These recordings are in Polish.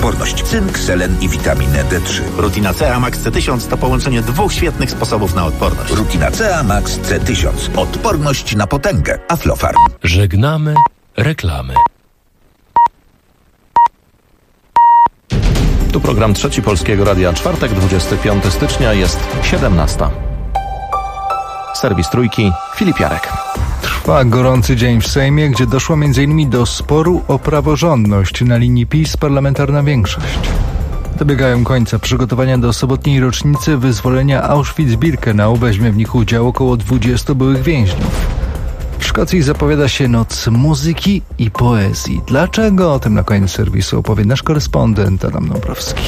odporność. Cynk, selen i witaminę D3. Rutina CA Max C1000 to połączenie dwóch świetnych sposobów na odporność. Rutina CA Max C1000. Odporność na potęgę. Aflofarm. Żegnamy reklamy. Tu program Trzeci Polskiego Radia. Czwartek, 25 stycznia, jest 17. Serwis Trójki, Filip Jarek. Trwa gorący dzień w Sejmie, gdzie doszło m.in. do sporu o praworządność na linii PiS parlamentarna większość. Dobiegają końca przygotowania do sobotniej rocznicy wyzwolenia Auschwitz-Birkenau. Weźmie w nich udział około 20 byłych więźniów. W Szkocji zapowiada się noc muzyki i poezji. Dlaczego? O tym na koniec serwisu opowie nasz korespondent Adam Dąbrowski.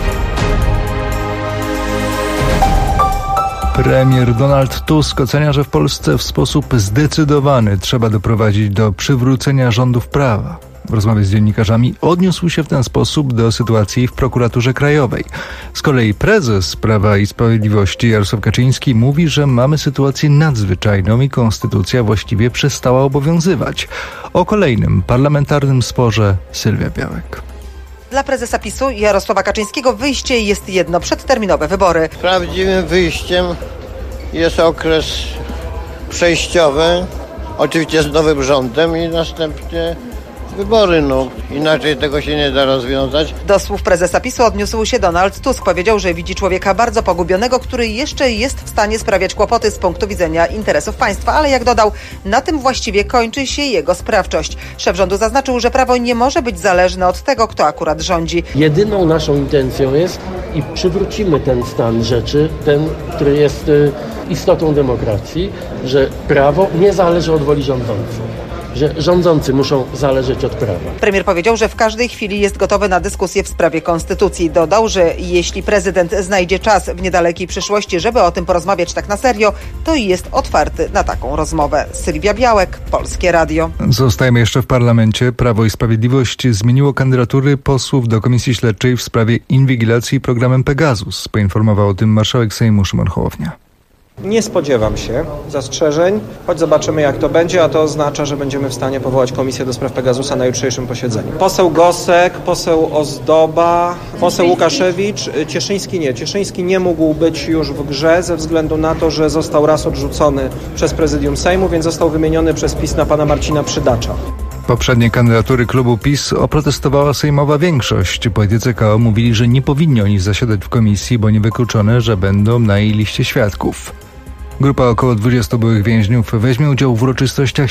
Premier Donald Tusk ocenia, że w Polsce w sposób zdecydowany trzeba doprowadzić do przywrócenia rządów prawa. W rozmowie z dziennikarzami odniósł się w ten sposób do sytuacji w prokuraturze krajowej. Z kolei prezes Prawa i Sprawiedliwości Jarosław Kaczyński mówi, że mamy sytuację nadzwyczajną i konstytucja właściwie przestała obowiązywać. O kolejnym parlamentarnym sporze Sylwia Białek. Dla prezesa PiS-u Jarosława Kaczyńskiego wyjście jest jedno: przedterminowe wybory. Prawdziwym wyjściem jest okres przejściowy, oczywiście z nowym rządem i następnie wybory, inaczej tego się nie da rozwiązać. Do słów prezesa PiS-u odniósł się Donald Tusk. Powiedział, że widzi człowieka bardzo pogubionego, który jeszcze jest w stanie sprawiać kłopoty z punktu widzenia interesów państwa, ale jak dodał, na tym właściwie kończy się jego sprawczość. Szef rządu zaznaczył, że prawo nie może być zależne od tego, kto akurat rządzi. Jedyną naszą intencją jest i przywrócimy ten stan rzeczy, ten, który jest istotą demokracji, że prawo nie zależy od woli rządzących, że rządzący muszą zależeć od prawa. Premier powiedział, że w każdej chwili jest gotowy na dyskusję w sprawie konstytucji. Dodał, że jeśli prezydent znajdzie czas w niedalekiej przyszłości, żeby o tym porozmawiać tak na serio, to jest otwarty na taką rozmowę. Sylwia Białek, Polskie Radio. Zostajemy jeszcze w parlamencie. Prawo i Sprawiedliwość zmieniło kandydatury posłów do Komisji Śledczej w sprawie inwigilacji programem Pegasus. Poinformował o tym marszałek Sejmu Szymon Hołownia. Nie spodziewam się zastrzeżeń, choć zobaczymy, jak to będzie, a to oznacza, że będziemy w stanie powołać Komisję do spraw Pegasusa na jutrzejszym posiedzeniu. Poseł Gosek, poseł Ozdoba, poseł Łukaszewicz, Cieszyński nie mógł być już w grze ze względu na to, że został raz odrzucony przez prezydium Sejmu, więc został wymieniony przez PiS na pana Marcina Przydacza. Poprzednie kandydatury klubu PiS oprotestowała sejmowa większość. Politycy KO mówili, że nie powinni oni zasiadać w komisji, bo niewykluczone, że będą na jej liście świadków. Grupa około 20 byłych więźniów weźmie udział w uroczystościach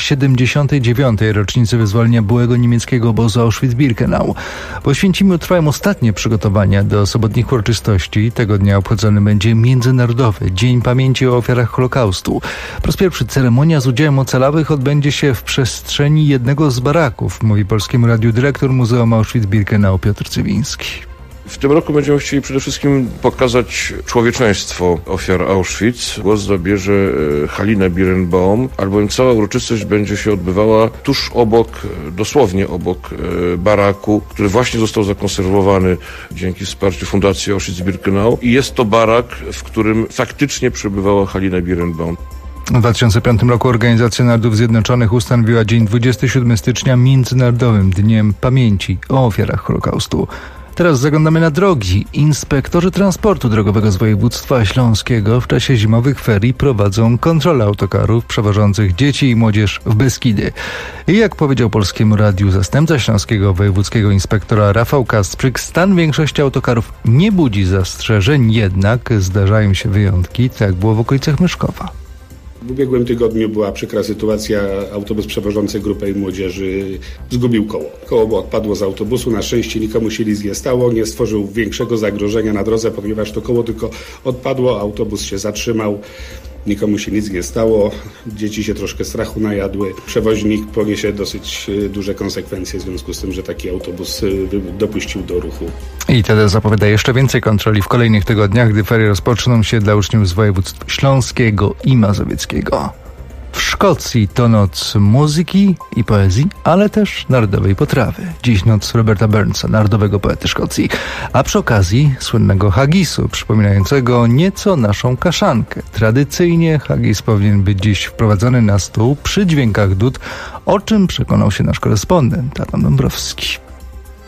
79. rocznicy wyzwolenia byłego niemieckiego obozu Auschwitz-Birkenau. W Oświęcimiu trwają ostatnie przygotowania do sobotnich uroczystości. Tego dnia obchodzony będzie Międzynarodowy Dzień Pamięci o Ofiarach Holokaustu. Po raz pierwszy ceremonia z udziałem ocalałych odbędzie się w przestrzeni jednego z baraków, mówi Polskiemu Radiu dyrektor Muzeum Auschwitz-Birkenau Piotr Cywiński. W tym roku będziemy chcieli przede wszystkim pokazać człowieczeństwo ofiar Auschwitz. Głos zabierze Halina Birenbaum, albowiem cała uroczystość będzie się odbywała tuż obok, dosłownie obok baraku, który właśnie został zakonserwowany dzięki wsparciu Fundacji Auschwitz-Birkenau. I jest to barak, w którym faktycznie przebywała Halina Birenbaum. W 2005 roku Organizacja Narodów Zjednoczonych ustanowiła dzień 27 stycznia Międzynarodowym Dniem Pamięci o Ofiarach Holokaustu. Teraz zaglądamy na drogi. Inspektorzy transportu drogowego z województwa śląskiego w czasie zimowych ferii prowadzą kontrolę autokarów przewożących dzieci i młodzież w Beskidy. I jak powiedział Polskiemu Radiu zastępca śląskiego wojewódzkiego inspektora Rafał Kasprzyk, stan większości autokarów nie budzi zastrzeżeń, jednak zdarzają się wyjątki, tak jak było w okolicach Myszkowa. W ubiegłym tygodniu była przykra sytuacja. Autobus przewożący grupę młodzieży zgubił koło. Koło odpadło z autobusu. Na szczęście nikomu się nic nie stało. Nie stworzył większego zagrożenia na drodze, ponieważ to koło tylko odpadło. Autobus się zatrzymał. Nikomu się nic nie stało. Dzieci się troszkę strachu najadły. Przewoźnik poniesie dosyć duże konsekwencje w związku z tym, że taki autobus dopuścił do ruchu. I TD zapowiada jeszcze więcej kontroli w kolejnych tygodniach, gdy ferie rozpoczną się dla uczniów z województw śląskiego i mazowieckiego. W Szkocji to noc muzyki i poezji, ale też narodowej potrawy. Dziś noc Roberta Burnsa, narodowego poety Szkocji. A przy okazji słynnego haggisu, przypominającego nieco naszą kaszankę. Tradycyjnie haggis powinien być dziś wprowadzony na stół przy dźwiękach dud, o czym przekonał się nasz korespondent Adam Dąbrowski.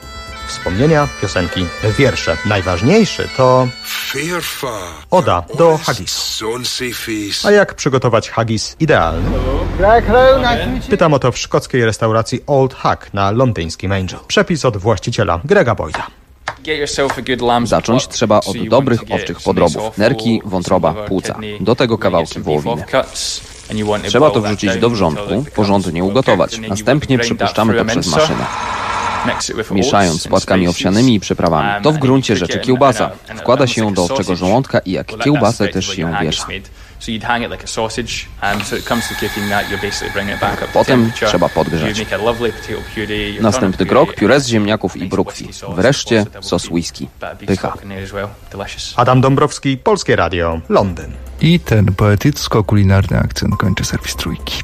wspomnienia, piosenki, wiersze. Najważniejszy to oda do haggis. A jak przygotować haggis idealny? Pytam o to w szkockiej restauracji Old Hack na londyńskim Angel. Przepis od właściciela Grega Boyda. Zacząć trzeba od dobrych owczych podrobów. Nerki, wątroba, płuca. Do tego kawałki wołowiny. Trzeba to wrzucić do wrzątku, porządnie ugotować. Następnie przepuszczamy to przez maszynę, mieszając z płatkami owsianymi i przyprawami. To w gruncie rzeczy kiełbasa. Wkłada się ją do owczego żołądka i jak kiełbasę też się wiesza. Potem trzeba podgrzać. Następny krok, pióre z ziemniaków i brukwi. Wreszcie sos whisky. Pycha. Adam Dąbrowski, Polskie Radio, Londyn. I ten poetycko-kulinarny akcent kończy serwis Trójki.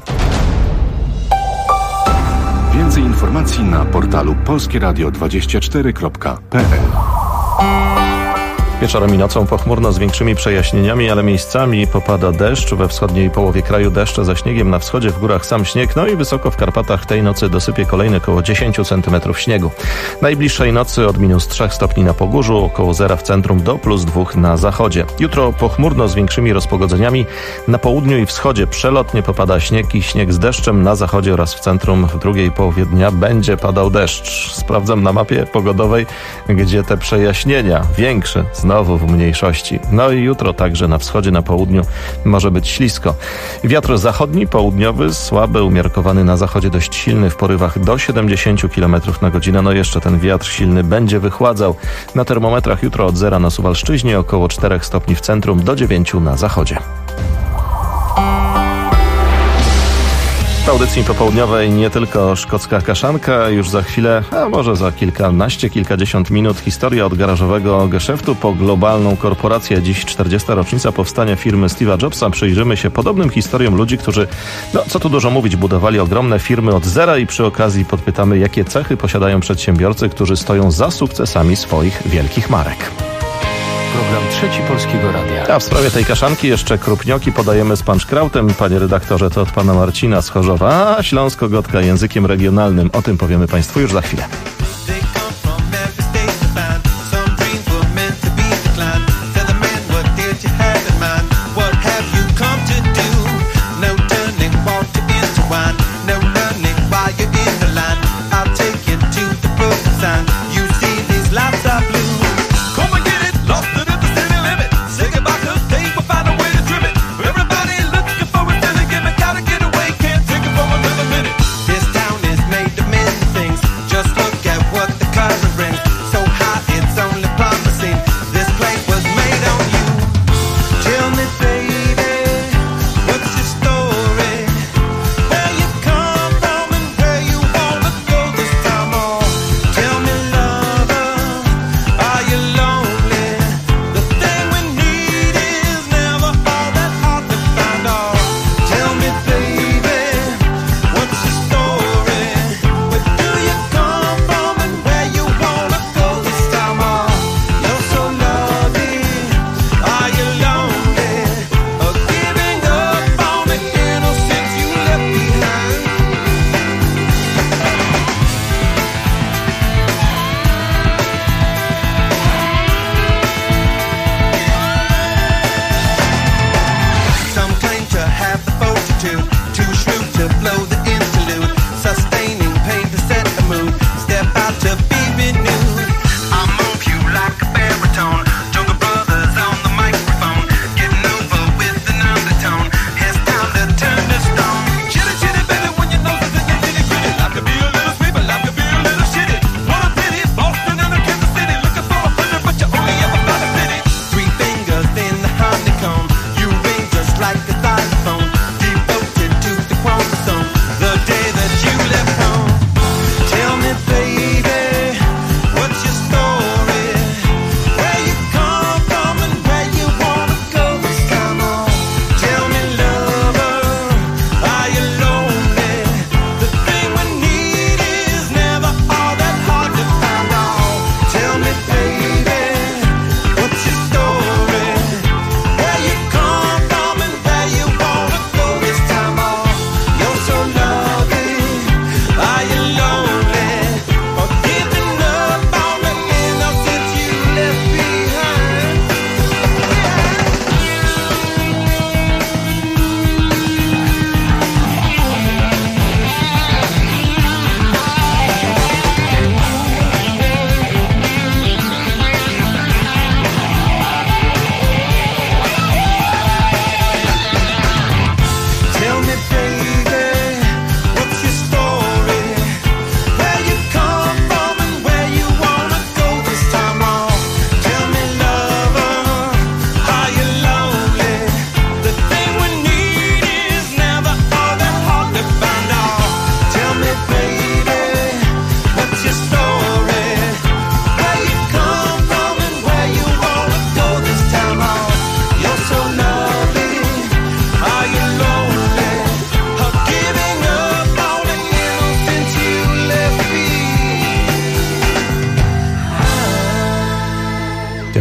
Więcej informacji na portalu polskieradio24.pl. Wieczorem i nocą pochmurno z większymi przejaśnieniami, ale miejscami popada deszcz. We wschodniej połowie kraju deszcze ze śniegiem, na wschodzie w górach sam śnieg, no i wysoko w Karpatach tej nocy dosypie kolejne około 10 cm śniegu. Najbliższej nocy od -3 stopni na Pogórzu, około 0 w centrum do +2 na zachodzie. Jutro pochmurno z większymi rozpogodzeniami. Na południu i wschodzie przelotnie popada śnieg i śnieg z deszczem. Na zachodzie oraz w centrum w drugiej połowie dnia będzie padał deszcz. Sprawdzam na mapie pogodowej, gdzie te przejaśnienia większe znowu w mniejszości. No i jutro także na wschodzie, na południu może być ślisko. Wiatr zachodni, południowy, słaby, umiarkowany na zachodzie, dość silny w porywach do 70 km na godzinę. No jeszcze ten wiatr silny będzie wychładzał. Na termometrach jutro od 0 na Suwalszczyźnie, około 4 stopni w centrum, do 9 na zachodzie. W audycji popołudniowej nie tylko szkocka kaszanka, już za chwilę, a może za kilkadziesiąt minut, historia od garażowego geszeftu po globalną korporację. Dziś 40. rocznica powstania firmy Steve'a Jobsa. Przyjrzymy się podobnym historiom ludzi, którzy, co tu dużo mówić, budowali ogromne firmy od zera i przy okazji podpytamy, jakie cechy posiadają przedsiębiorcy, którzy stoją za sukcesami swoich wielkich marek. Program Trzeci Polskiego Radia. A w sprawie tej kaszanki jeszcze krupnioki podajemy z panczkrautem. Panie redaktorze, to od pana Marcina z Chorzowa, a śląsko-gotka językiem regionalnym. O tym powiemy państwu już za chwilę. This town is made to mend things. Just look at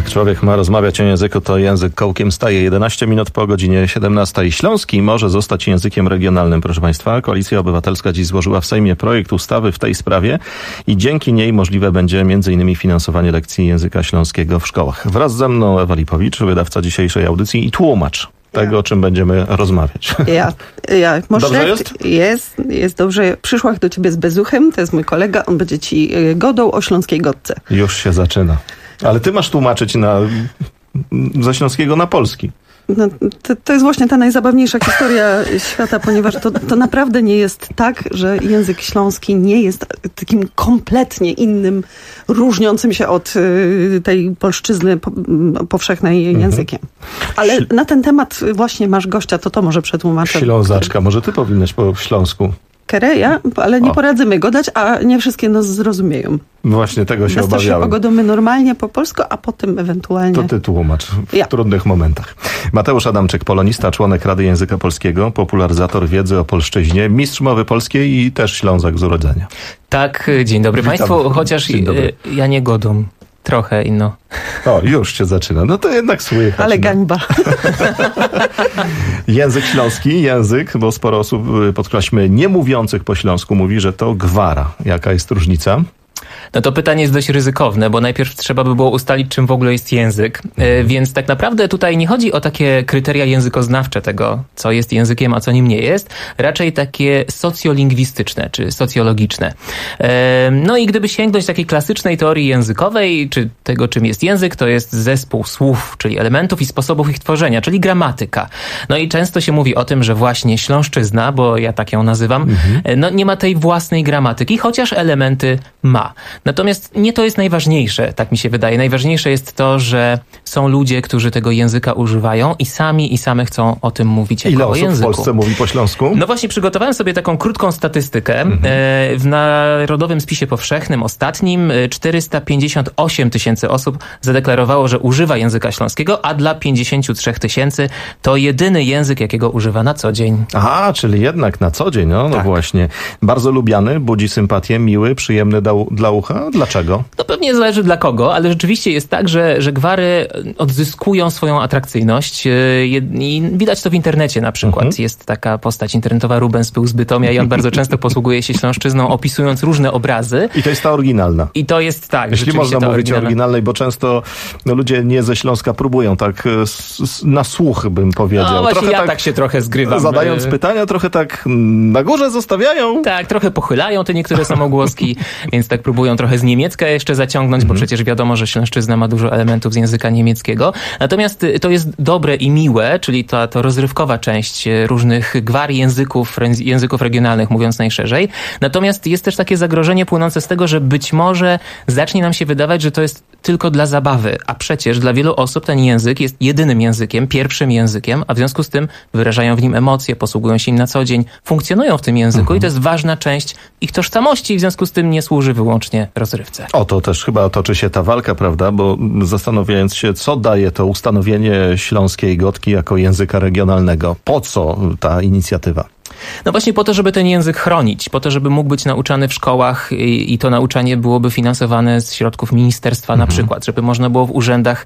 Jak człowiek ma rozmawiać o języku, to język kołkiem staje. 11 minut po godzinie 17. Śląski może zostać językiem regionalnym, proszę Państwa. Koalicja Obywatelska dziś złożyła w Sejmie projekt ustawy w tej sprawie i dzięki niej możliwe będzie m.in. finansowanie lekcji języka śląskiego w szkołach. Wraz ze mną Ewa Lipowicz, wydawca dzisiejszej audycji i tłumacz tego, o czym będziemy rozmawiać. Może dobrze jest? Jest dobrze. Przyszłam do ciebie z Bezuchem, to jest mój kolega, on będzie ci godał o śląskiej godce. Już się zaczyna. Ale ty masz tłumaczyć ze śląskiego na polski. No, to jest właśnie ta najzabawniejsza historia świata, ponieważ to naprawdę nie jest tak, że język śląski nie jest takim kompletnie innym, różniącym się od tej polszczyzny powszechnej językiem. Ale na ten temat właśnie masz gościa, to może przetłumaczę. Ślązaczka, może ty powinnaś po śląsku. Kereja, ale nie poradzimy godać, a nie wszystkie nas zrozumieją. Właśnie tego się obawiałem. Się pogodzimy normalnie po polsku, a potem ewentualnie... To ty tłumacz w trudnych momentach. Mateusz Adamczyk, polonista, członek Rady Języka Polskiego, popularyzator wiedzy o polszczyźnie, mistrz mowy polskiej i też Ślązak z urodzenia. Tak, dzień dobry Państwu, chociaż ja nie godą. Trochę inno. O, już się zaczyna. No to jednak słychać. Ale gańba. Język śląski, bo sporo osób, podkreślmy, nie mówiących po śląsku mówi, że to gwara. Jaka jest różnica? No to pytanie jest dość ryzykowne, bo najpierw trzeba by było ustalić, czym w ogóle jest język. Więc tak naprawdę tutaj nie chodzi o takie kryteria językoznawcze tego, co jest językiem, a co nim nie jest. Raczej takie socjolingwistyczne, czy socjologiczne. No i gdyby sięgnąć takiej klasycznej teorii językowej, czy tego, czym jest język, to jest zespół słów, czyli elementów i sposobów ich tworzenia, czyli gramatyka. No i często się mówi o tym, że właśnie śląszczyzna, bo ja tak ją nazywam, no nie ma tej własnej gramatyki, chociaż elementy ma. Natomiast nie to jest najważniejsze, tak mi się wydaje. Najważniejsze jest to, że są ludzie, którzy tego języka używają i same chcą o tym mówić jako o języku. Ile osób w Polsce mówi po śląsku? No właśnie przygotowałem sobie taką krótką statystykę. W Narodowym Spisie Powszechnym ostatnim 458 000 osób zadeklarowało, że używa języka śląskiego, a dla 53 000 to jedyny język, jakiego używa na co dzień. Aha, czyli jednak na co dzień, no właśnie. Bardzo lubiany, budzi sympatię, miły, przyjemny dla ucha. Dlaczego? To pewnie zależy dla kogo, ale rzeczywiście jest tak, że gwary odzyskują swoją atrakcyjność i widać to w internecie na przykład. Jest taka postać internetowa Rubens Pył z Bytomia i on bardzo często posługuje się śląszczyzną, opisując różne obrazy. I to jest ta oryginalna. I to jest tak. Jeśli można mówić o oryginalnej, bo często ludzie nie ze Śląska próbują tak na słuch, bym powiedział. No właśnie ja tak się trochę zgrywam. Zadając pytania, trochę tak na górze zostawiają. Tak, trochę pochylają te niektóre samogłoski, więc tak próbują trochę z niemiecka jeszcze zaciągnąć, bo przecież wiadomo, że śląszczyzna ma dużo elementów z języka niemieckiego. Natomiast to jest dobre i miłe, czyli to rozrywkowa część różnych gwar języków regionalnych, mówiąc najszerzej. Natomiast jest też takie zagrożenie płynące z tego, że być może zacznie nam się wydawać, że to jest tylko dla zabawy, a przecież dla wielu osób ten język jest jedynym językiem, pierwszym językiem, a w związku z tym wyrażają w nim emocje, posługują się nim na co dzień, funkcjonują w tym języku i to jest ważna część ich tożsamości i w związku z tym nie służy wyłącznie rozrywce. O to też chyba toczy się ta walka, prawda? Bo zastanawiając się, co daje to ustanowienie śląskiej godki jako języka regionalnego. Po co ta inicjatywa? No właśnie po to, żeby ten język chronić, po to, żeby mógł być nauczany w szkołach i to nauczanie byłoby finansowane z środków ministerstwa na przykład, żeby można było w urzędach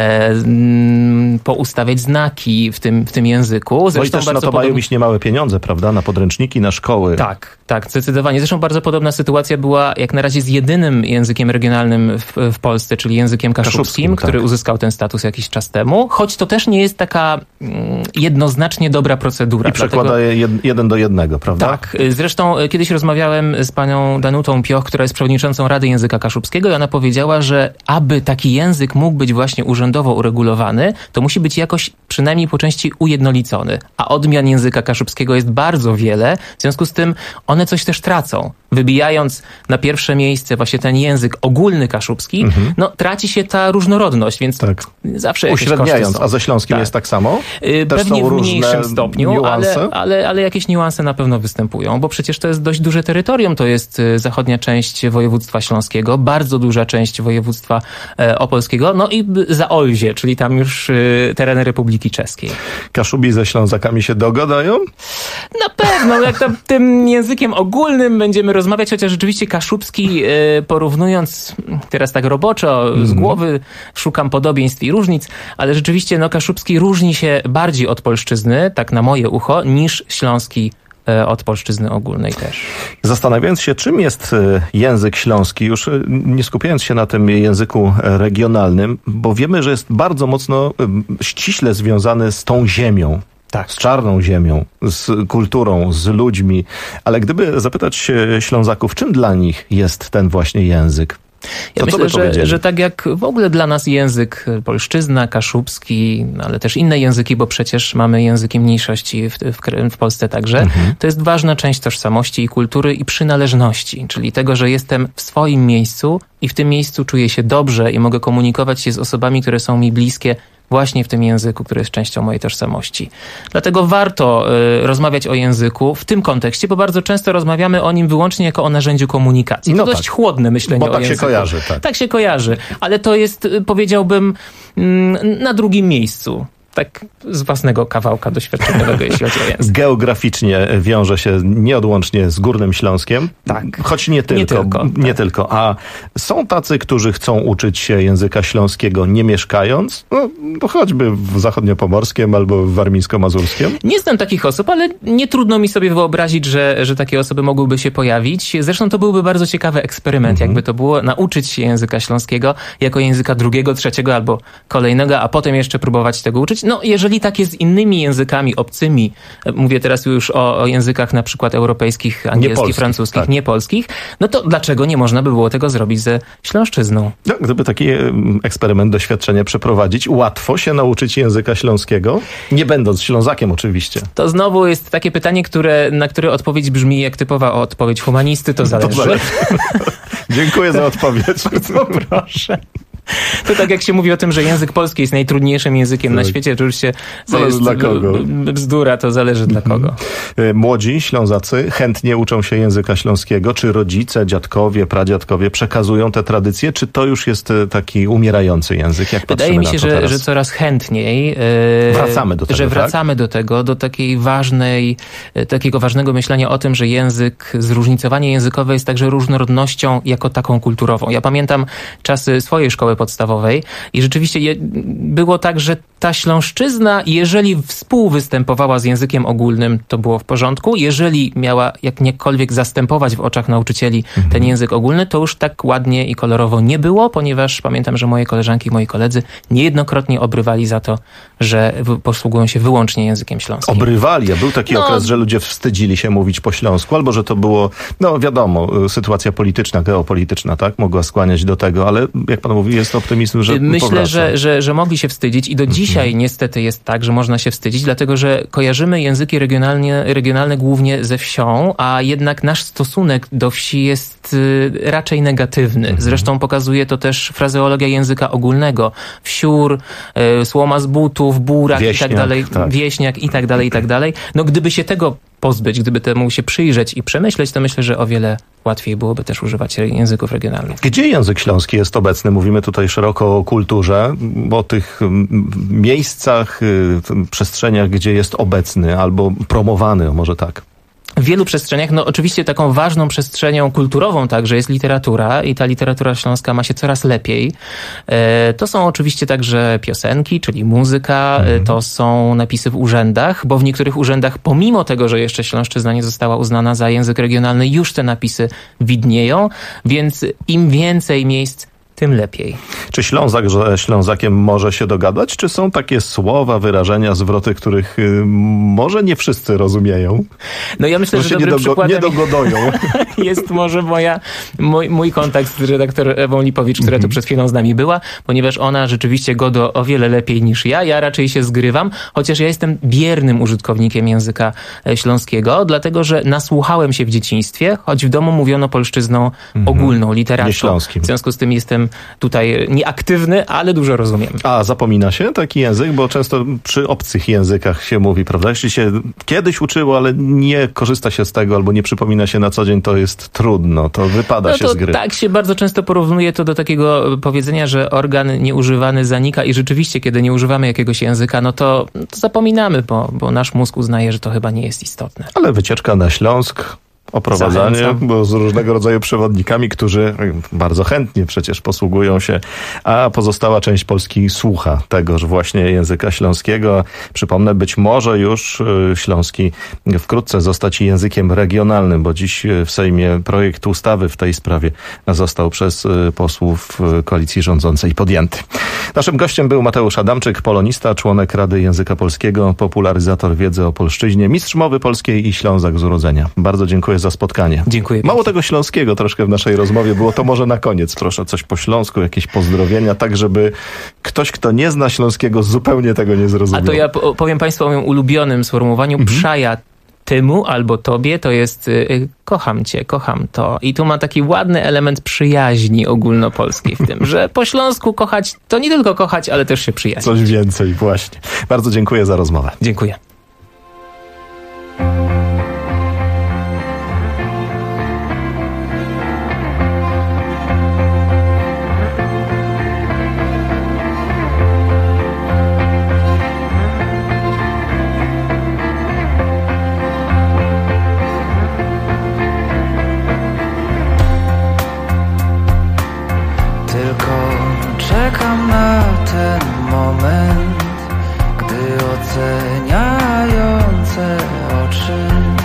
poustawiać znaki w tym języku. Zresztą no i też na to mają iść niemałe pieniądze, prawda? Na podręczniki, na szkoły. Tak, zdecydowanie. Zresztą bardzo podobna sytuacja była jak na razie z jedynym językiem regionalnym w Polsce, czyli językiem kaszubskim, który uzyskał ten status jakiś czas temu, choć to też nie jest taka jednoznacznie dobra procedura. I przekłada je 1 do 1, prawda? Tak. Zresztą kiedyś rozmawiałem z panią Danutą Pioch, która jest przewodniczącą Rady Języka Kaszubskiego i ona powiedziała, że aby taki język mógł być właśnie urzędowo uregulowany, to musi być jakoś przynajmniej po części ujednolicony. A odmian języka kaszubskiego jest bardzo wiele, w związku z tym one coś też tracą. Wybijając na pierwsze miejsce właśnie ten język ogólny kaszubski, no traci się ta różnorodność, więc zawsze jakieś uśredniając, są. A ze śląskim jest tak samo? Też pewnie są w mniejszym stopniu, ale jakieś niuanse na pewno występują, bo przecież to jest dość duże terytorium, to jest zachodnia część województwa śląskiego, bardzo duża część województwa opolskiego, no i Zaolzie, czyli tam już tereny Republiki Czeskiej. Kaszubi ze Ślązakami się dogadają? Na pewno, jak tam tym językiem ogólnym będziemy rozmawiać, chociaż rzeczywiście kaszubski, porównując teraz tak roboczo, z głowy szukam podobieństw i różnic, ale rzeczywiście kaszubski różni się bardziej od polszczyzny, tak na moje ucho, niż śląski od polszczyzny ogólnej też. Zastanawiając się, czym jest język śląski, już nie skupiając się na tym języku regionalnym, bo wiemy, że jest bardzo mocno, ściśle związany z tą ziemią. Tak. Z czarną ziemią, z kulturą, z ludźmi. Ale gdyby zapytać Ślązaków, czym dla nich jest ten właśnie język? Ja myślę, że tak jak w ogóle dla nas język polszczyzna, kaszubski, ale też inne języki, bo przecież mamy języki mniejszości w Polsce także, to jest ważna część tożsamości i kultury i przynależności, czyli tego, że jestem w swoim miejscu i w tym miejscu czuję się dobrze i mogę komunikować się z osobami, które są mi bliskie, właśnie w tym języku, który jest częścią mojej tożsamości. Dlatego warto rozmawiać o języku w tym kontekście, bo bardzo często rozmawiamy o nim wyłącznie jako o narzędziu komunikacji. To dość chłodne myślenie o języku. Bo tak się kojarzy. Tak się kojarzy, ale to jest, powiedziałbym, na drugim miejscu. Tak z własnego kawałka doświadczeniowego, jeśli chodzi o język. Geograficznie wiąże się nieodłącznie z Górnym Śląskiem. Tak. Choć nie tylko. A są tacy, którzy chcą uczyć się języka śląskiego nie mieszkając, no choćby w zachodniopomorskiem albo w warmińsko-mazurskim. Nie znam takich osób, ale nie trudno mi sobie wyobrazić, że takie osoby mogłyby się pojawić. Zresztą to byłby bardzo ciekawy eksperyment, jakby to było nauczyć się języka śląskiego jako języka drugiego, trzeciego albo kolejnego, a potem jeszcze próbować tego uczyć. No, jeżeli tak jest z innymi językami obcymi, mówię teraz już o językach na przykład europejskich, angielskich, francuskich, nie polskich, no to dlaczego nie można by było tego zrobić ze śląszczyzną? No, gdyby taki eksperyment, doświadczenie przeprowadzić, łatwo się nauczyć języka śląskiego, nie będąc Ślązakiem oczywiście. To znowu jest takie pytanie, na które odpowiedź brzmi jak typowa odpowiedź humanisty, to zależy. Dziękuję za odpowiedź. Bardzo proszę. To tak jak się mówi o tym, że język polski jest najtrudniejszym językiem na świecie, oczywiście zależy dla kogo. Bzdura, to zależy dla kogo. Młodzi Ślązacy chętnie uczą się języka śląskiego. Czy rodzice, dziadkowie, pradziadkowie przekazują te tradycje, czy to już jest taki umierający język? Jak wydaje mi się, że coraz chętniej wracamy do tego, wracamy do tego, do takiego ważnego myślenia o tym, że zróżnicowanie językowe jest także różnorodnością jako taką kulturową. Ja pamiętam czasy swojej szkoły podstawowej i rzeczywiście było tak, że ta śląszczyzna, jeżeli współwystępowała z językiem ogólnym, to było w porządku. Jeżeli miała jakkolwiek zastępować w oczach nauczycieli ten język ogólny, to już tak ładnie i kolorowo nie było, ponieważ pamiętam, że moje koleżanki i moi koledzy niejednokrotnie obrywali za to, że posługują się wyłącznie językiem śląskim. Obrywali, a był taki okres, że ludzie wstydzili się mówić po śląsku, albo że to było, wiadomo, sytuacja polityczna, geopolityczna, tak? Mogła skłaniać do tego, ale jak pan mówi, jest optymizm, że myślę, że mogli się wstydzić i do dzisiaj niestety jest tak, że można się wstydzić, dlatego że kojarzymy języki regionalne głównie ze wsią, a jednak nasz stosunek do wsi jest raczej negatywny. Zresztą pokazuje to też frazeologia języka ogólnego. Wsiór, słoma z butów, burak i tak dalej, wieśniak i tak dalej, i tak dalej. No gdyby się tego pozbyć, gdyby temu się przyjrzeć i przemyśleć, to myślę, że o wiele łatwiej byłoby też używać języków regionalnych. Gdzie język śląski jest obecny? Mówimy tutaj szeroko o kulturze, o tych miejscach, przestrzeniach, gdzie jest obecny albo promowany, może tak. W wielu przestrzeniach, oczywiście taką ważną przestrzenią kulturową także jest literatura i ta literatura śląska ma się coraz lepiej. To są oczywiście także piosenki, czyli muzyka, to są napisy w urzędach, bo w niektórych urzędach, pomimo tego, że jeszcze śląszczyzna nie została uznana za język regionalny, już te napisy widnieją, więc im więcej miejsc, tym lepiej. Czy Ślązak, że Ślązakiem może się dogadać? Czy są takie słowa, wyrażenia, zwroty, których może nie wszyscy rozumieją? No ja myślę, że dobrym przykładem nie dogodują. Jest może mój kontakt z redaktor Ewą Lipowicz, która tu przed chwilą z nami była, ponieważ ona rzeczywiście godo o wiele lepiej niż ja. Ja raczej się zgrywam, chociaż ja jestem biernym użytkownikiem języka śląskiego, dlatego, że nasłuchałem się w dzieciństwie, choć w domu mówiono polszczyzną ogólną, literacką. Nie w związku z tym jestem tutaj nieaktywny, ale dużo rozumiem. A zapomina się taki język? Bo często przy obcych językach się mówi, prawda? Jeśli się kiedyś uczyło, ale nie korzysta się z tego albo nie przypomina się na co dzień, to jest trudno, to wypada się z gry. Tak się bardzo często porównuje to do takiego powiedzenia, że organ nieużywany zanika i rzeczywiście, kiedy nie używamy jakiegoś języka, to zapominamy, bo nasz mózg uznaje, że to chyba nie jest istotne. Ale wycieczka na Śląsk oprowadzanie, bo z różnego rodzaju przewodnikami, którzy bardzo chętnie przecież posługują się, a pozostała część Polski słucha tegoż właśnie języka śląskiego. Przypomnę, być może już śląski wkrótce zostać językiem regionalnym, bo dziś w Sejmie projekt ustawy w tej sprawie został przez posłów koalicji rządzącej podjęty. Naszym gościem był Mateusz Adamczyk, polonista, członek Rady Języka Polskiego, popularyzator wiedzy o polszczyźnie, mistrz mowy polskiej i Ślązak z urodzenia. Bardzo dziękuję za spotkanie. Dziękuję. Mało tego śląskiego troszkę w naszej rozmowie było, to może na koniec proszę coś po śląsku, jakieś pozdrowienia, tak żeby ktoś, kto nie zna śląskiego, zupełnie tego nie zrozumiał. A to ja powiem Państwu o moim ulubionym sformułowaniu przaja tymu albo tobie, to jest kocham cię, kocham to. I tu ma taki ładny element przyjaźni ogólnopolskiej w tym, że po śląsku kochać to nie tylko kochać, ale też się przyjaźnić. Coś więcej, właśnie. Bardzo dziękuję za rozmowę. Dziękuję. Czekam na ten moment, gdy oceniające oczy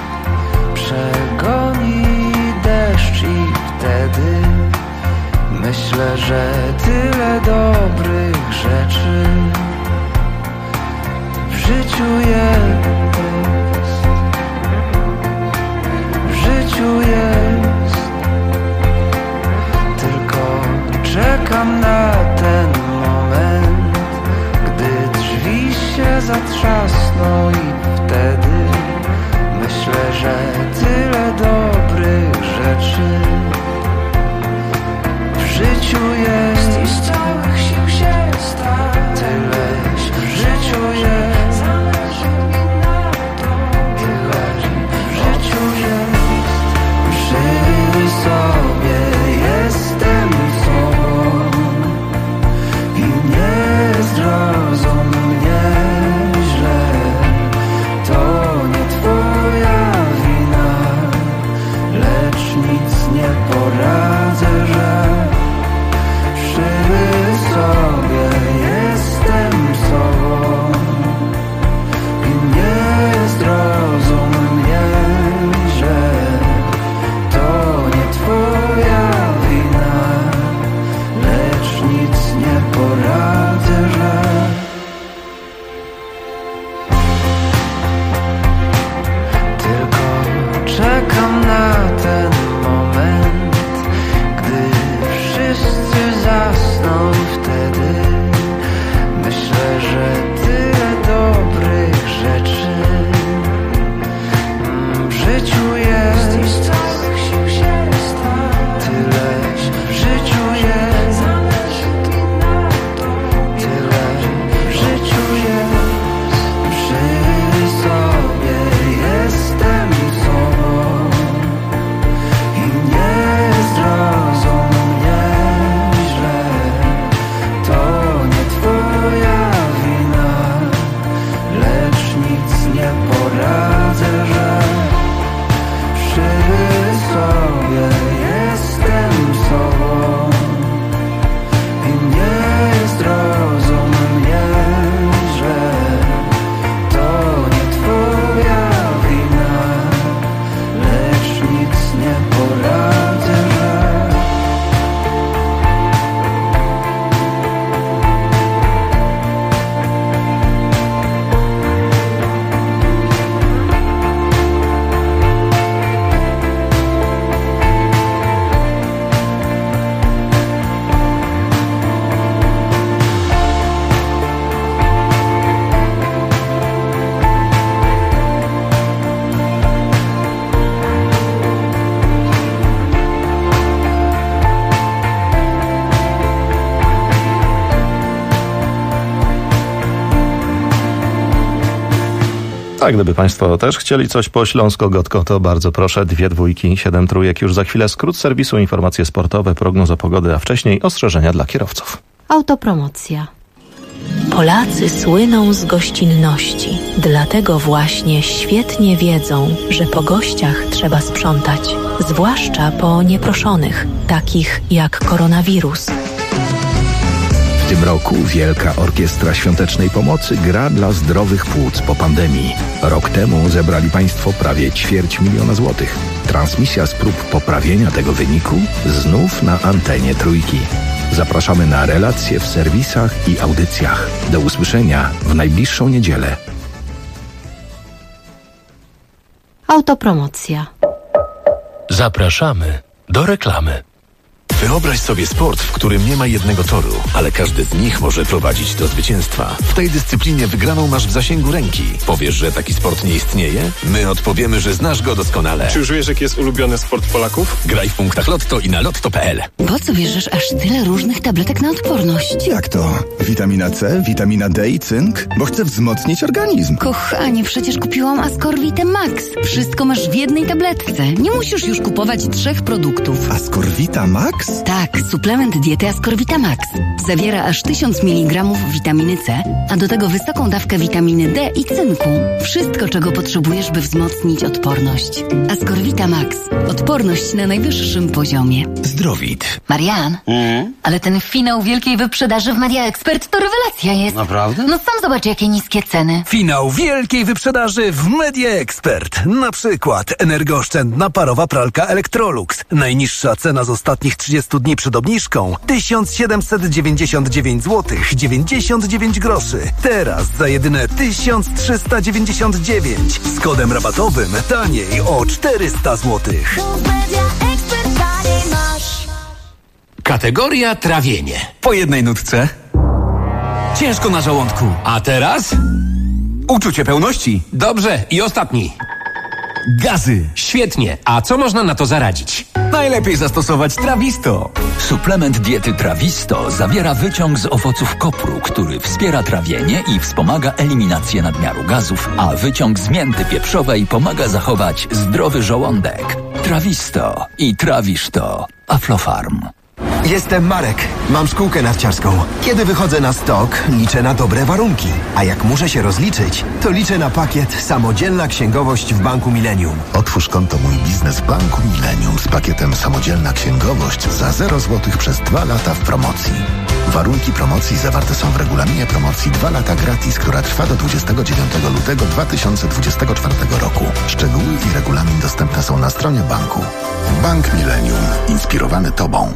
przegoni deszcz i wtedy myślę, że tyle dobrych rzeczy w życiu jest, czekam na ten moment, gdy drzwi się zatrzasną i wtedy myślę, że tyle dobrych rzeczy w życiu jest i z całych sił się stać. Tyleś w życiu jest, zależy mi na to, tyleś w życiu jest. Przy sobie jestem zrozum mnie źle, to nie twoja wina, lecz nic nie poradzę, że przy sobie jestem sobą i nie zrozum mnie źle, to nie twoja wina, lecz nic nie poradzę, czekam na ten moment, gdy wszyscy zasną i wtedy myślę, że tyle dobrych rzeczy w życiu jest i z całych sił się stać. Tyleś w życiu jest, zależy mi na to, tyleś w życiu jest. Przy sobie jestem sobą i nie zrozum mnie źle, to nie twoja wina, lecz nic nie poradzę, że przy sobie jestem sobą i nie zrozum mnie źle, to nie twoja wina, lecz nic nie poradzę, A gdyby Państwo też chcieli coś po śląsko-gotko, to bardzo proszę, 2 dwójki, 7 trójek. Już za chwilę skrót serwisu, informacje sportowe, prognoza pogody, a wcześniej ostrzeżenia dla kierowców. Autopromocja. Polacy słyną z gościnności. Dlatego właśnie świetnie wiedzą, że po gościach trzeba sprzątać. Zwłaszcza po nieproszonych, takich jak koronawirus. W tym roku Wielka Orkiestra Świątecznej Pomocy gra dla zdrowych płuc po pandemii. Rok temu zebrali Państwo prawie 250 000 złotych. Transmisja z prób poprawienia tego wyniku znów na antenie Trójki. Zapraszamy na relacje w serwisach i audycjach. Do usłyszenia w najbliższą niedzielę. Autopromocja. Zapraszamy do reklamy. Wyobraź sobie sport, w którym nie ma jednego toru, ale każdy z nich może prowadzić do zwycięstwa. W tej dyscyplinie wygraną masz w zasięgu ręki. Powiesz, że taki sport nie istnieje? My odpowiemy, że znasz go doskonale. Czy już wiesz, jaki jest ulubiony sport Polaków? Graj w punktach Lotto i na lotto.pl. Po co bierzesz aż tyle różnych tabletek na odporność? Jak to? Witamina C, witamina D i cynk? Bo chcę wzmocnić organizm. Kochanie, przecież kupiłam Ascorvitę Max. Wszystko masz w jednej tabletce. Nie musisz już kupować 3 produktów. Ascorvita Max? Tak, suplement diety Ascorvita Max. Zawiera aż 1000 mg witaminy C, a do tego wysoką dawkę witaminy D i cynku. Wszystko, czego potrzebujesz, by wzmocnić odporność. Ascorvita Max. Odporność na najwyższym poziomie. Zdrowit. Marian, ale ten finał wielkiej wyprzedaży w Media Expert to rewelacja jest. Naprawdę? No sam zobacz, jakie niskie ceny. Finał wielkiej wyprzedaży w Media Expert. Na przykład energooszczędna parowa pralka Electrolux. Najniższa cena z ostatnich 30 dni przed obniżką 1799 zł 99 groszy. Teraz za jedyne 1399 z kodem rabatowym taniej o 400 zł. Kategoria trawienie. Po jednej nutce. Ciężko na żołądku. A teraz? Uczucie pełności. Dobrze. I ostatni. Gazy. Świetnie. A co można na to zaradzić? Najlepiej zastosować Trawisto. Suplement diety Trawisto zawiera wyciąg z owoców kopru, który wspiera trawienie i wspomaga eliminację nadmiaru gazów, a wyciąg z mięty pieprzowej pomaga zachować zdrowy żołądek. Trawisto i trawisz to. Aflofarm. Jestem Marek. Mam szkółkę narciarską. Kiedy wychodzę na stok, liczę na dobre warunki. A jak muszę się rozliczyć, to liczę na pakiet Samodzielna Księgowość w Banku Millennium. Otwórz konto Mój Biznes w Banku Millennium z pakietem Samodzielna Księgowość za 0 zł przez 2 lata w promocji. Warunki promocji zawarte są w regulaminie promocji 2 lata gratis, która trwa do 29 lutego 2024 roku. Szczegóły i regulamin dostępne są na stronie banku. Bank Millennium. Inspirowany Tobą.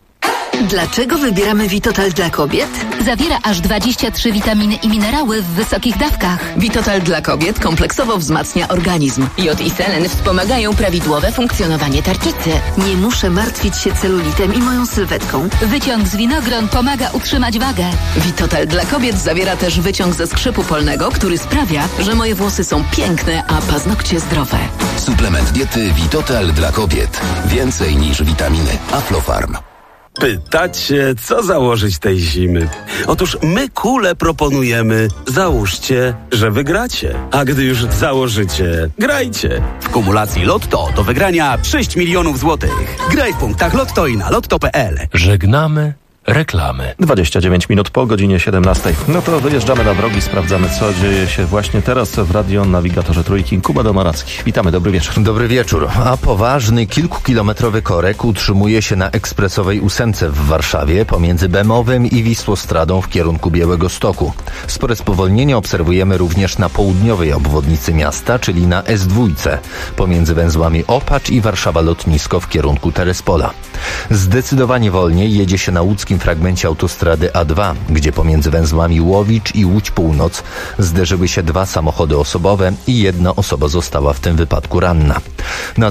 Dlaczego wybieramy Vitotal dla kobiet? Zawiera aż 23 witaminy i minerały w wysokich dawkach. Vitotal dla kobiet kompleksowo wzmacnia organizm. Jod i selen wspomagają prawidłowe funkcjonowanie tarczycy. Nie muszę martwić się celulitem i moją sylwetką. Wyciąg z winogron pomaga utrzymać wagę. Vitotal dla kobiet zawiera też wyciąg ze skrzypu polnego, który sprawia, że moje włosy są piękne, a paznokcie zdrowe. Suplement diety Vitotal dla kobiet. Więcej niż witaminy. Aflofarm. Pytacie, co założyć tej zimy? Otóż my kule proponujemy. Załóżcie, że wygracie. A gdy już założycie, grajcie. W kumulacji Lotto do wygrania 6 milionów złotych. Graj w punktach Lotto i na lotto.pl. Żegnamy reklamy. 29 minut po godzinie 17. No to wyjeżdżamy na drogi, sprawdzamy, co dzieje się właśnie teraz w radionawigatorze Trójki. Kuba Domaracki. Witamy, dobry wieczór. Dobry wieczór. A poważny kilkukilometrowy korek utrzymuje się na ekspresowej 8 w Warszawie pomiędzy Bemowem i Wisłostradą w kierunku Białegostoku. Spore spowolnienie obserwujemy również na południowej obwodnicy miasta, czyli na S2 pomiędzy węzłami Opacz i Warszawa Lotnisko w kierunku Terespola. Zdecydowanie wolniej jedzie się na łódzkim fragmencie autostrady A2, gdzie pomiędzy węzłami Łowicz i Łódź Północ zderzyły się 2 samochody osobowe i 1 osoba została w tym wypadku ranna. Na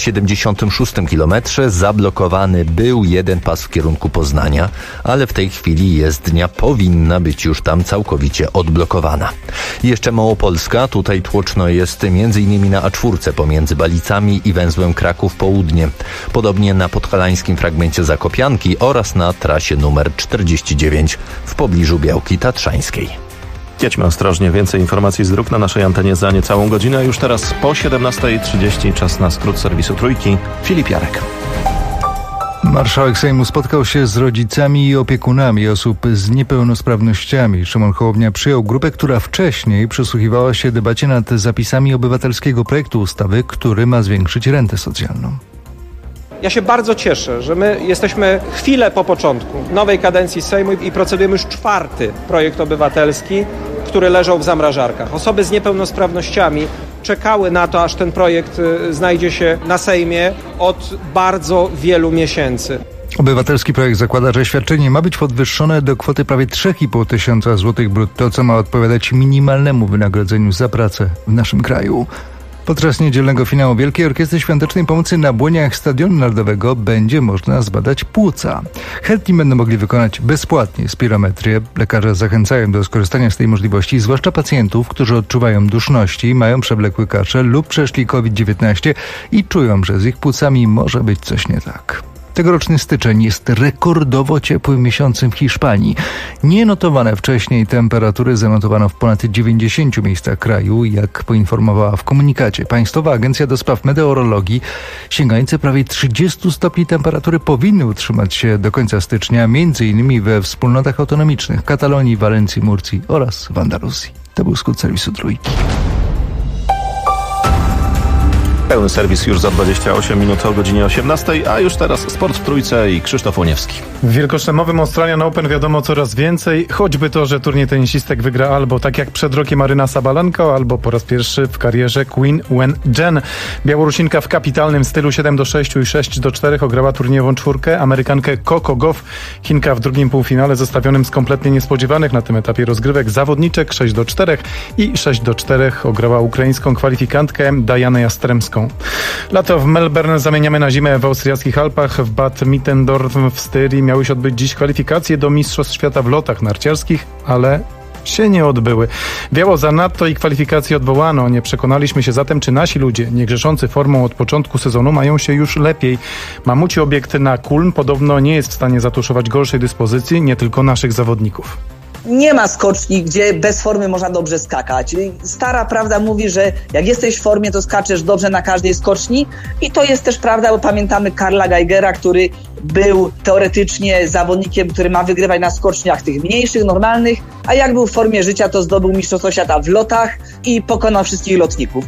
376 kilometrze zablokowany był 1 pas w kierunku Poznania, ale w tej chwili jezdnia powinna być już tam całkowicie odblokowana. Jeszcze Małopolska, tutaj tłoczno jest m.in. na A4 pomiędzy Balicami i węzłem Kraków Południe. Podobnie na podhalańskim fragmencie Zakopianki oraz na trasie numer 49 w pobliżu Białki Tatrzańskiej. Jedźmy ostrożnie. Więcej informacji z dróg na naszej antenie za niecałą godzinę. Już teraz po 17:30 czas na skrót serwisu Trójki. Filip Jarek. Marszałek Sejmu spotkał się z rodzicami i opiekunami osób z niepełnosprawnościami. Szymon Hołownia przyjął grupę, która wcześniej przysłuchiwała się debacie nad zapisami obywatelskiego projektu ustawy, który ma zwiększyć rentę socjalną. Ja się bardzo cieszę, że my jesteśmy chwilę po początku nowej kadencji Sejmu i procedujemy już 4. projekt obywatelski, który leżał w zamrażarkach. Osoby z niepełnosprawnościami czekały na to, aż ten projekt znajdzie się na Sejmie od bardzo wielu miesięcy. Obywatelski projekt zakłada, że świadczenie ma być podwyższone do kwoty prawie 3,5 tysiąca złotych brutto, co ma odpowiadać minimalnemu wynagrodzeniu za pracę w naszym kraju. Podczas niedzielnego finału Wielkiej Orkiestry Świątecznej Pomocy na błoniach Stadionu Narodowego będzie można zbadać płuca. Chętni będą mogli wykonać bezpłatnie spirometrię. Lekarze zachęcają do skorzystania z tej możliwości, zwłaszcza pacjentów, którzy odczuwają duszności, mają przewlekły kaszel lub przeszli COVID-19 i czują, że z ich płucami może być coś nie tak. Tegoroczny styczeń jest rekordowo ciepłym miesiącem w Hiszpanii. Nienotowane wcześniej temperatury zanotowano w ponad 90 miejscach kraju, jak poinformowała w komunikacie Państwowa Agencja do Spraw Meteorologii. Sięgające prawie 30 stopni temperatury powinny utrzymać się do końca stycznia, m.in. we wspólnotach autonomicznych Katalonii, Walencji, Murcji oraz w Andaluzji. To był skrót serwisu Trójki. Pełny serwis już za 28 minut o godzinie 18, a już teraz sport w Trójce i Krzysztof Łoniewski. W wielkoszlemowym Australian Open wiadomo coraz więcej, choćby to, że turniej tenisistek wygra albo tak jak przed rokiem Aryna Sabalenka, albo po raz pierwszy w karierze Qin Wen-Jen. Białorusinka w kapitalnym stylu 7-6 i 6-4 ograła turniejową czwórkę Amerykankę Coco Gauff. Chinka w drugim półfinale zestawionym z kompletnie niespodziewanych na tym etapie rozgrywek zawodniczek 6-4 i 6-4 ograła ukraińską kwalifikantkę Dianę Jastremską. Lato w Melbourne zamieniamy na zimę w austriackich Alpach. W Bad Mittendorf w Styrii miały się odbyć dziś kwalifikacje do Mistrzostw Świata w lotach narciarskich, ale się nie odbyły. Wiało zanadto i kwalifikacje odwołano. Nie przekonaliśmy się zatem, czy nasi ludzie, nie grzeszący formą od początku sezonu, mają się już lepiej. Mamuci obiekt na Kulm podobno nie jest w stanie zatuszować gorszej dyspozycji nie tylko naszych zawodników. Nie ma skoczni, gdzie bez formy można dobrze skakać. Stara prawda mówi, że jak jesteś w formie, to skaczesz dobrze na każdej skoczni i to jest też prawda, bo pamiętamy Karla Geigera, który był teoretycznie zawodnikiem, który ma wygrywać na skoczniach tych mniejszych, normalnych, a jak był w formie życia, to zdobył Mistrzostwo Świata w lotach i pokonał wszystkich lotników.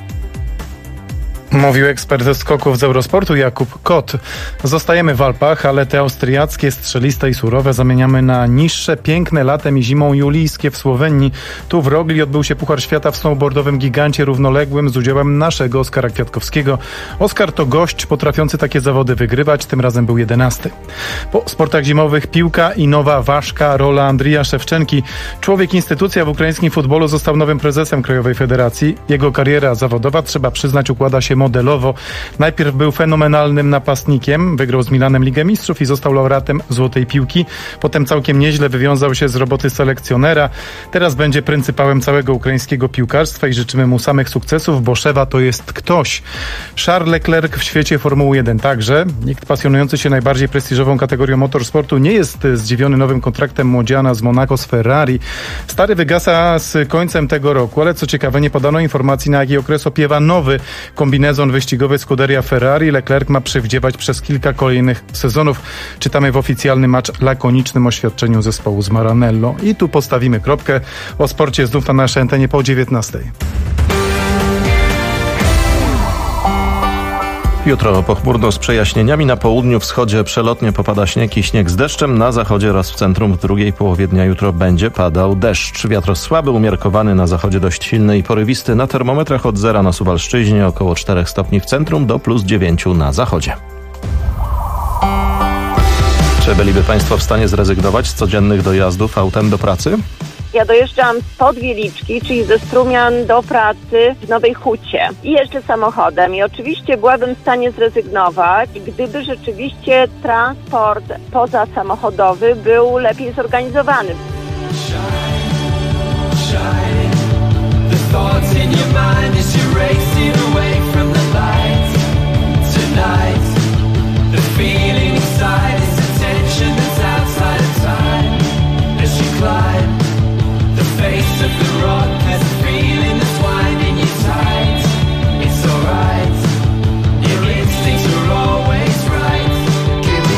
Mówił ekspert ze skoków z Eurosportu Jakub Kot. Zostajemy w Alpach, ale te austriackie, strzeliste i surowe zamieniamy na niższe, piękne latem i zimą julijskie w Słowenii. Tu w Rogli odbył się Puchar Świata w snowboardowym gigancie równoległym z udziałem naszego Oskara Kwiatkowskiego. Oskar to gość potrafiący takie zawody wygrywać, tym razem był 11. Po sportach zimowych piłka i nowa ważka rola Andrija Szewczenki. Człowiek instytucja w ukraińskim futbolu został nowym prezesem Krajowej Federacji. Jego kariera zawodowa, trzeba przyznać, układa się modelowo. Najpierw był fenomenalnym napastnikiem, wygrał z Milanem Ligę Mistrzów i został laureatem Złotej Piłki. Potem całkiem nieźle wywiązał się z roboty selekcjonera. Teraz będzie pryncypałem całego ukraińskiego piłkarstwa i życzymy mu samych sukcesów, bo Szewa to jest ktoś. Charles Leclerc w świecie Formuły 1 także. Nikt pasjonujący się najbardziej prestiżową kategorią motorsportu nie jest zdziwiony nowym kontraktem młodziana z Monaco z Ferrari. Stary wygasa z końcem tego roku, ale co ciekawe, nie podano informacji, na jaki okres opiewa nowy kombinezon wyścigowy Scuderia Ferrari. Leclerc ma przywdziewać przez kilka kolejnych sezonów. Czytamy w oficjalnym, acz lakonicznym oświadczeniu zespołu z Maranello. I tu postawimy kropkę. O sporcie znów na naszej antenie po 19:00. Jutro pochmurno z przejaśnieniami. Na południu, wschodzie przelotnie popada śnieg i śnieg z deszczem. Na zachodzie oraz w centrum w drugiej połowie dnia jutro będzie padał deszcz. Wiatr słaby, umiarkowany, na zachodzie dość silny i porywisty. Na termometrach od 0 na Suwalszczyźnie, około 4 stopni w centrum do +9 na zachodzie. Czy byliby Państwo w stanie zrezygnować z codziennych dojazdów autem do pracy? Ja dojeżdżam spod Wieliczki, czyli ze Strumian do pracy w Nowej Hucie i jeszcze samochodem. I oczywiście byłabym w stanie zrezygnować, gdyby rzeczywiście transport pozasamochodowy był lepiej zorganizowany. Give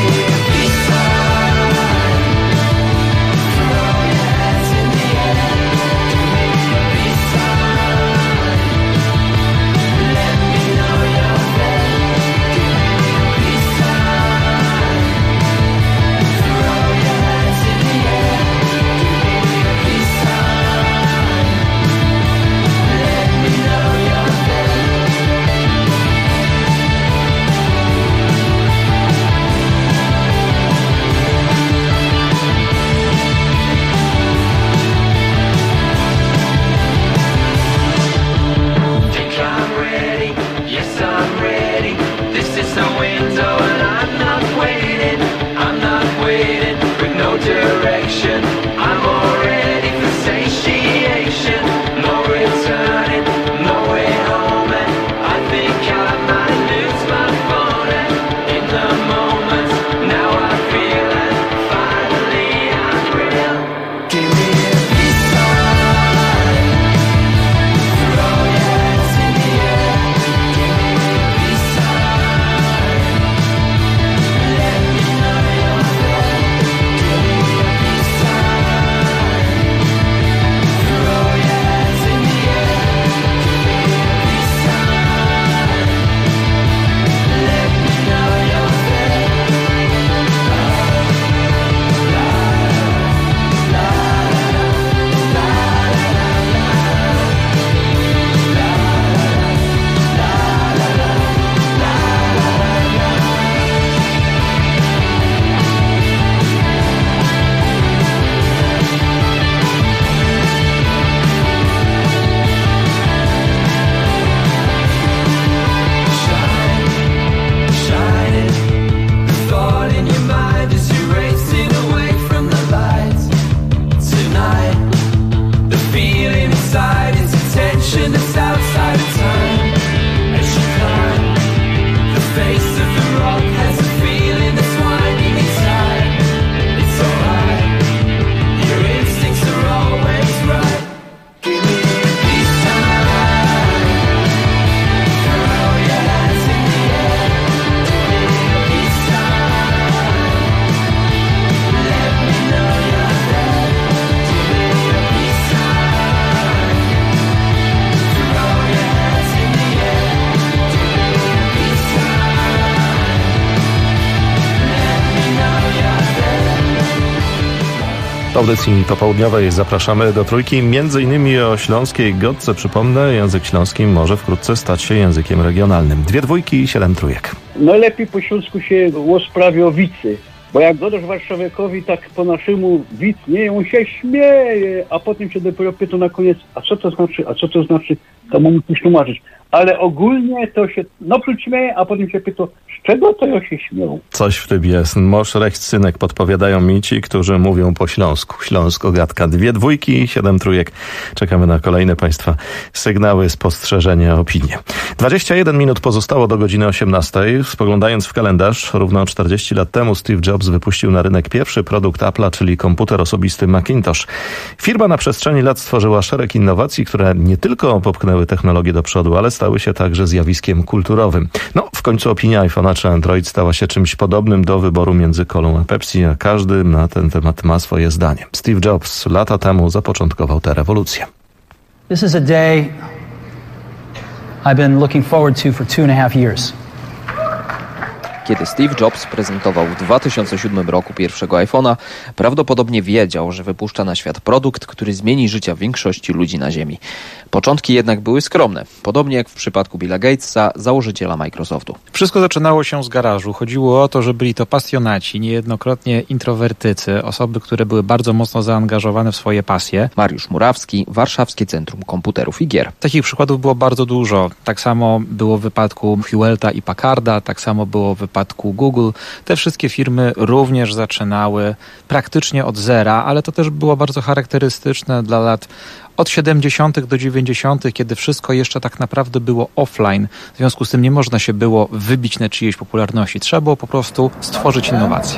W audycji popołudniowej zapraszamy do Trójki, m.in. o śląskiej godce. Przypomnę, język śląski może wkrótce stać się językiem regionalnym. 2 dwójki i 7 trójek. No lepiej po śląsku się głos prawie o wicy. Bo jak dodasz warszawiakowi tak po naszemu widz, nie, on się śmieje, a potem się dopiero pyta na koniec, a co to znaczy, to mu musisz tłumaczyć. Ale ogólnie to się naprzód śmieje, a potem się pyta, z czego to ja się śmieją? Coś w tym jest. Mosz, recht, synek, podpowiadają mi ci, którzy mówią po śląsku. Śląsko-gadka. 2 dwójki i 7 trójek. Czekamy na kolejne Państwa sygnały, spostrzeżenia, opinie. 21 minut pozostało do godziny 18. Spoglądając w kalendarz, równo 40 lat temu Steve Jobs wypuścił na rynek pierwszy produkt Apple'a, czyli komputer osobisty Macintosh. Firma na przestrzeni lat stworzyła szereg innowacji, które nie tylko popchnęły technologię do przodu, ale stały się także zjawiskiem kulturowym. No, w końcu opinia iPhone'a czy Android stała się czymś podobnym do wyboru między kolą a Pepsi, a każdy na ten temat ma swoje zdanie. Steve Jobs lata temu zapoczątkował tę rewolucję. This is a day I've been looking forward to for 2.5 years. Kiedy Steve Jobs prezentował w 2007 roku pierwszego iPhone'a, prawdopodobnie wiedział, że wypuszcza na świat produkt, który zmieni życia większości ludzi na Ziemi. Początki jednak były skromne, podobnie jak w przypadku Billa Gatesa, założyciela Microsoftu. Wszystko zaczynało się z garażu. Chodziło o to, że byli to pasjonaci, niejednokrotnie introwertycy, osoby, które były bardzo mocno zaangażowane w swoje pasje. Mariusz Murawski, Warszawskie Centrum Komputerów i Gier. Takich przykładów było bardzo dużo. Tak samo było w wypadku Hewletta i Packarda, tak samo było w wypadku Google. Te wszystkie firmy również zaczynały praktycznie od zera, ale to też było bardzo charakterystyczne dla lat od 70. do 90., kiedy wszystko jeszcze tak naprawdę było offline. W związku z tym nie można się było wybić na czyjejś popularności. Trzeba było po prostu stworzyć innowacje.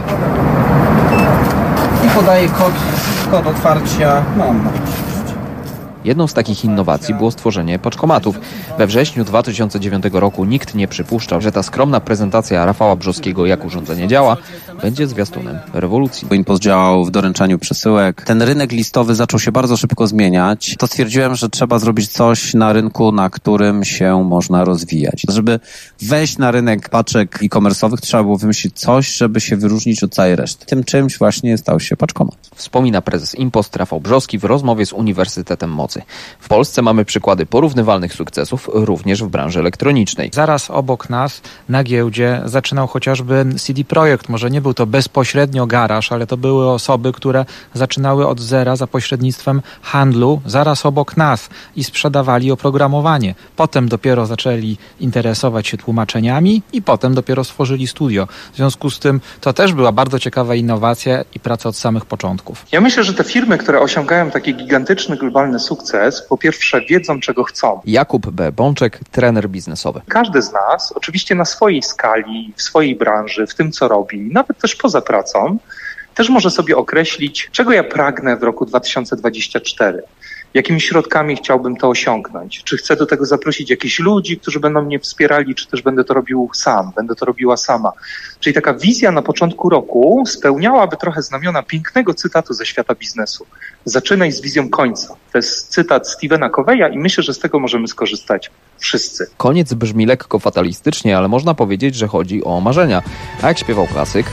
I podaję kod otwarcia. Mam. Jedną z takich innowacji było stworzenie paczkomatów. We wrześniu 2009 roku nikt nie przypuszczał, że ta skromna prezentacja Rafała Brzoskiego, jak urządzenie działa, będzie zwiastunem rewolucji. InPost działał w doręczaniu przesyłek. Ten rynek listowy zaczął się bardzo szybko zmieniać. To stwierdziłem, że trzeba zrobić coś na rynku, na którym się można rozwijać. Żeby wejść na rynek paczek e-commerce'owych, trzeba było wymyślić coś, żeby się wyróżnić od całej reszty. Tym czymś właśnie stał się paczkomat. Wspomina prezes InPost Rafał Brzoski w rozmowie z Uniwersytetem Mocy. W Polsce mamy przykłady porównywalnych sukcesów również w branży elektronicznej. Zaraz obok nas na giełdzie zaczynał chociażby CD Projekt. Może nie był to bezpośrednio garaż, ale to były osoby, które zaczynały od zera za pośrednictwem handlu zaraz obok nas i sprzedawali oprogramowanie. Potem dopiero zaczęli interesować się tłumaczeniami i potem dopiero stworzyli studio. W związku z tym to też była bardzo ciekawa innowacja i praca od samych początków. Ja myślę, że te firmy, które osiągają taki gigantyczny, globalny sukces, po pierwsze wiedzą, czego chcą. Jakub B. Bączek, trener biznesowy. Każdy z nas, oczywiście na swojej skali, w swojej branży, w tym, co robi, nawet też poza pracą, też może sobie określić, czego ja pragnę w roku 2024. Jakimi środkami chciałbym to osiągnąć? Czy chcę do tego zaprosić jakichś ludzi, którzy będą mnie wspierali, czy też będę to robił sam, będę to robiła sama. Czyli taka wizja na początku roku spełniałaby trochę znamiona pięknego cytatu ze świata biznesu. Zaczynaj z wizją końca. To jest cytat Stephena Coveya i myślę, że z tego możemy skorzystać wszyscy. Koniec brzmi lekko fatalistycznie, ale można powiedzieć, że chodzi o marzenia. A jak śpiewał klasyk...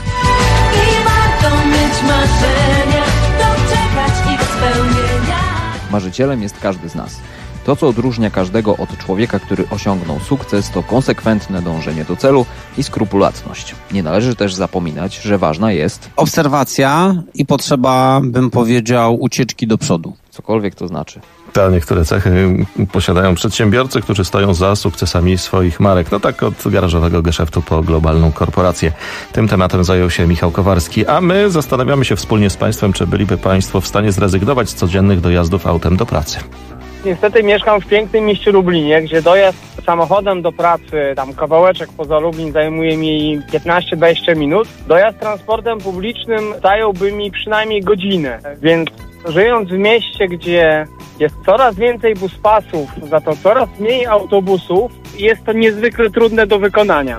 I warto mieć marzenia, doczekać ich spełnienia. Marzycielem jest każdy z nas. To, co odróżnia każdego od człowieka, który osiągnął sukces, to konsekwentne dążenie do celu i skrupulatność. Nie należy też zapominać, że ważna jest obserwacja i potrzeba, bym powiedział, ucieczki do przodu. Cokolwiek to znaczy. Niektóre cechy posiadają przedsiębiorcy, którzy stoją za sukcesami swoich marek. No tak od garażowego geszeftu po globalną korporację. Tym tematem zajął się Michał Kowarski, a my zastanawiamy się wspólnie z Państwem, czy byliby Państwo w stanie zrezygnować z codziennych dojazdów autem do pracy. Niestety mieszkam w pięknym mieście Lublinie, gdzie dojazd samochodem do pracy, tam kawałeczek poza Lublin zajmuje mi 15-20 minut. Dojazd transportem publicznym zająłby mi przynajmniej godzinę, więc żyjąc w mieście, gdzie jest coraz więcej buspasów, za to coraz mniej autobusów, jest to niezwykle trudne do wykonania.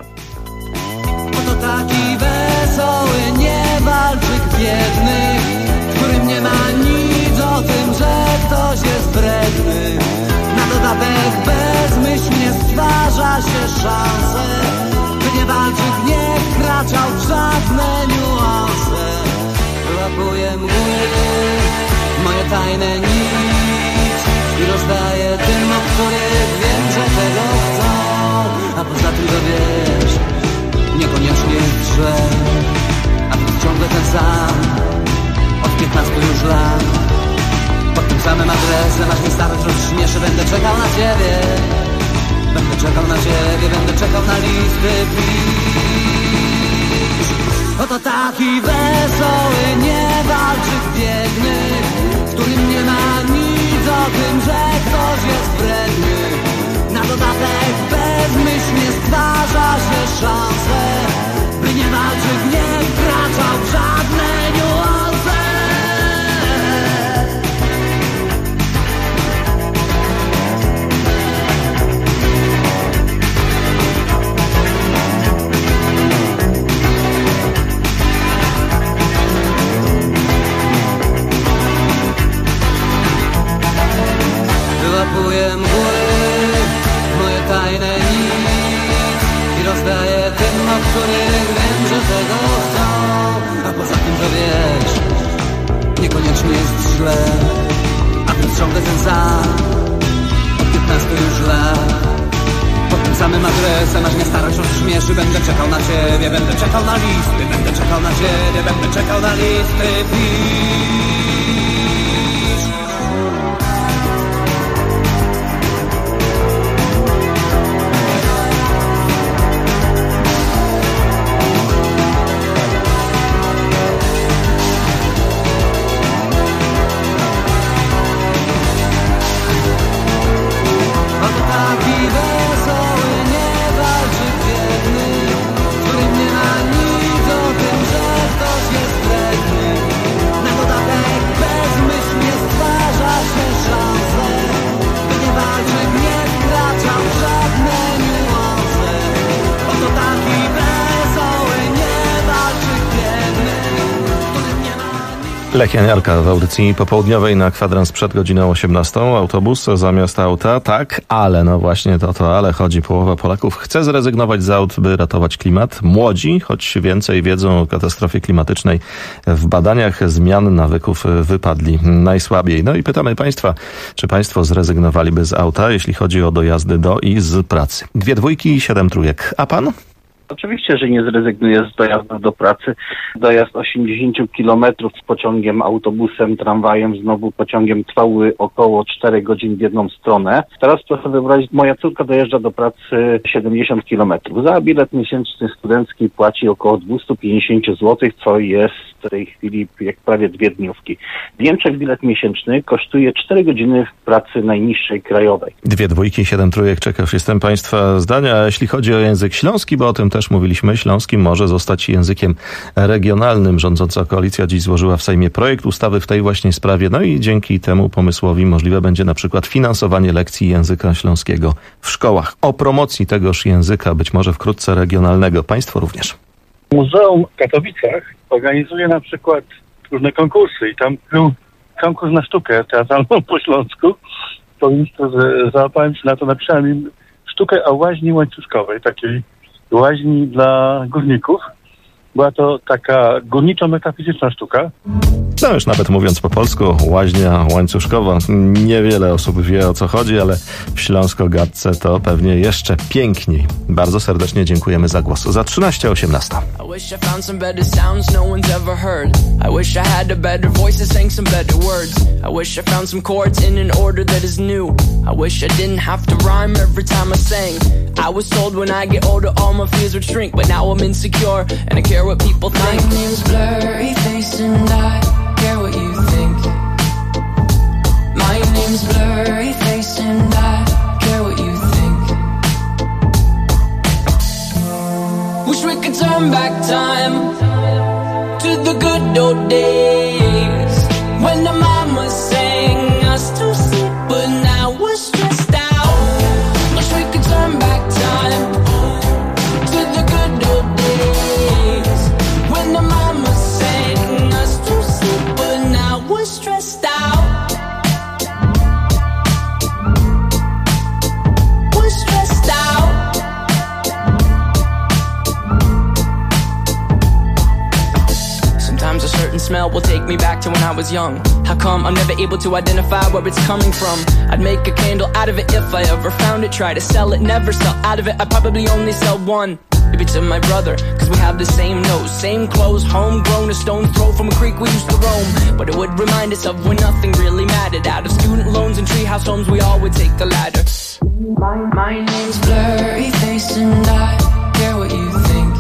Oto taki wesoły niewalczyk biedny, w którym nie ma nic o tym, że ktoś jest wredny. Na dodatek bezmyślnie stwarza się szansę, by niewalczyk nie wkraczał w żadne niuanse. Wyłapuje mgły tajne nic i rozdaję tym, o których wiem, że tego chcą. A poza tym to wiesz, niekoniecznie jest źle, a tu ciągle ten sam od 15 już lat. Pod tym samym adresem, aż mnie starość rozśmieszy, będę czekał na ciebie. Będę czekał na ciebie, będę czekał na listy pisz. Oto taki wesoły, niewalczy, biedny, w którym nie ma nic o tym, że ktoś jest wredny. Na dodatek bezmyślnie stwarza się szansę, by nie walczył, nie wkraczał w żadne niuanse. Wyłapuję mgły, moje tajne nic i rozdaję tym, o których wiem, że tego chcą. A poza tym to wiesz, niekoniecznie jest źle, a tu ciągle ten sam od 15 już lat. Pod tym samym adresem, aż mnie starość rozśmieszy, będę czekał na ciebie, będę czekał na listy, będę czekał na ciebie, będę czekał na listy pisz. Lech Janiarka w audycji popołudniowej na kwadrans przed godziną 18. Autobus zamiast auta, tak, ale no właśnie to ale chodzi. Połowa Polaków chce zrezygnować z aut, by ratować klimat. Młodzi, choć więcej wiedzą o katastrofie klimatycznej, w badaniach zmian nawyków wypadli najsłabiej. No i pytamy Państwa, czy Państwo zrezygnowaliby z auta, jeśli chodzi o dojazdy do i z pracy? 2 dwójki i 7 trójek. A pan? Oczywiście, że nie zrezygnuję z dojazdów do pracy. Dojazd 80 km z pociągiem, autobusem, tramwajem, znowu pociągiem trwały około 4 godzin w jedną stronę. Teraz proszę wyobrazić, moja córka dojeżdża do pracy 70 km. Za bilet miesięczny studencki płaci około 250 zł, co jest w tej chwili jak prawie 2 dniówki. W Niemczech bilet miesięczny kosztuje 4 godziny pracy najniższej krajowej. 2 dwójki, 7 trójek. Ciekaw jestem Państwa zdania. A jeśli chodzi o język śląski, bo o tym też mówiliśmy, śląski może zostać językiem regionalnym. Rządząca koalicja dziś złożyła w Sejmie projekt ustawy w tej właśnie sprawie. No i dzięki temu pomysłowi możliwe będzie na przykład finansowanie lekcji języka śląskiego w szkołach. O promocji tegoż języka, być może wkrótce regionalnego. Państwo również. Muzeum w Katowicach organizuje na przykład różne konkursy i tam był konkurs na sztukę teatralną po śląsku. Powiem, że załapałem się na to, napisałem im sztukę o łaźni łańcuszkowej, takiej łaźni dla górników. Była to taka górniczo-metafizyczna sztuka. No już nawet mówiąc po polsku, łaźnia łańcuszkowa. Niewiele osób wie, o co chodzi, ale w Śląsko-Gadce to pewnie jeszcze piękniej. Bardzo serdecznie dziękujemy za głos. Za 13:18. I wish I found some better sounds no one's ever heard. I wish I had a better voice that sang some better words. I wish I found some chords in an order that is new. I wish I didn't have to rhyme every time I sang. I was told when I get older all my fears would shrink, but now I'm insecure and I care what people think. My name's Blurry Face and I care what you think. My name's Blurry Face and I care what you think. Wish we could turn back time to the good old days when the mama sang us to sleep, but now we're stressed out. Wish we could turn back time to the good old days when the mama sang us to sleep, but now we're stressed out. to when I was young. How come I'm never able to identify where it's coming from? I'd make a candle out of it if I ever found it. Try to sell it, never sell out of it. I'd probably only sell one. Maybe to my brother, cause we have the same nose, same clothes, homegrown, a stone's throw from a creek we used to roam. But it would remind us of when nothing really mattered. Out of student loans and treehouse homes, we all would take the ladder. My name's Blurry Face and I care what you think.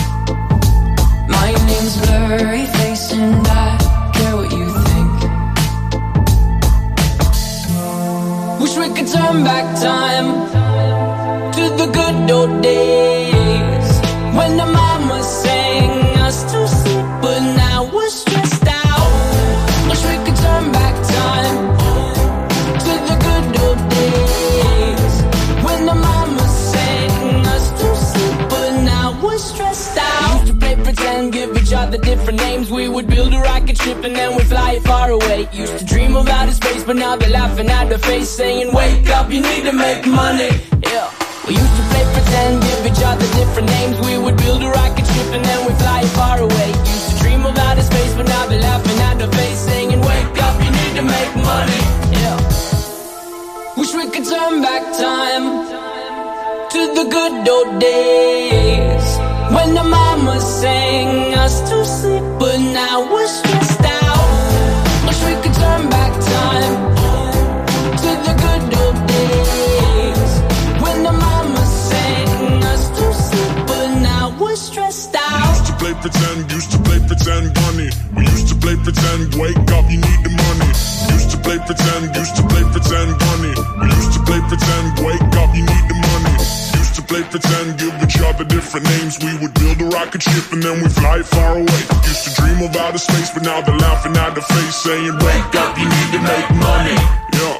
My name's Blurry Face and I care what you think. Wish we could turn back time to the good old days when the mama sang us to sleep, but now we're stressed out. Wish we could turn back time to the good old days when the mama sang us to sleep, but now we're stressed out. We used to play pretend, give each other different names. We would build a rocket ship and then we'd fly it far away. Used to dream of outer space, but now they're laughing at the face, saying, wake up, you need to make money. Yeah. We used to play pretend, give each other different names. We would build a rocket ship and then we'd fly it far away. Used to dream of outer space, but now they're laughing at the face, saying, wake up, you need to make money. Yeah. Wish we could turn back time to the good old days when the mama sang us to sleep, but now we're stressed out. Wish we could turn back time to the good old days when the mama sang us to sleep, but now we're stressed out. We used to play pretend, bunny. We used to play pretend, wake up, you need the money. Used to play pretend, bunny. We used to play pretend, wake up, you need the money. Used to play pretend, give each other different names. We would build a rocket ship and then we fly it far away. Used to dream of outer space, but now they're laughing at the face, saying, wake up, you need to make money. Yeah.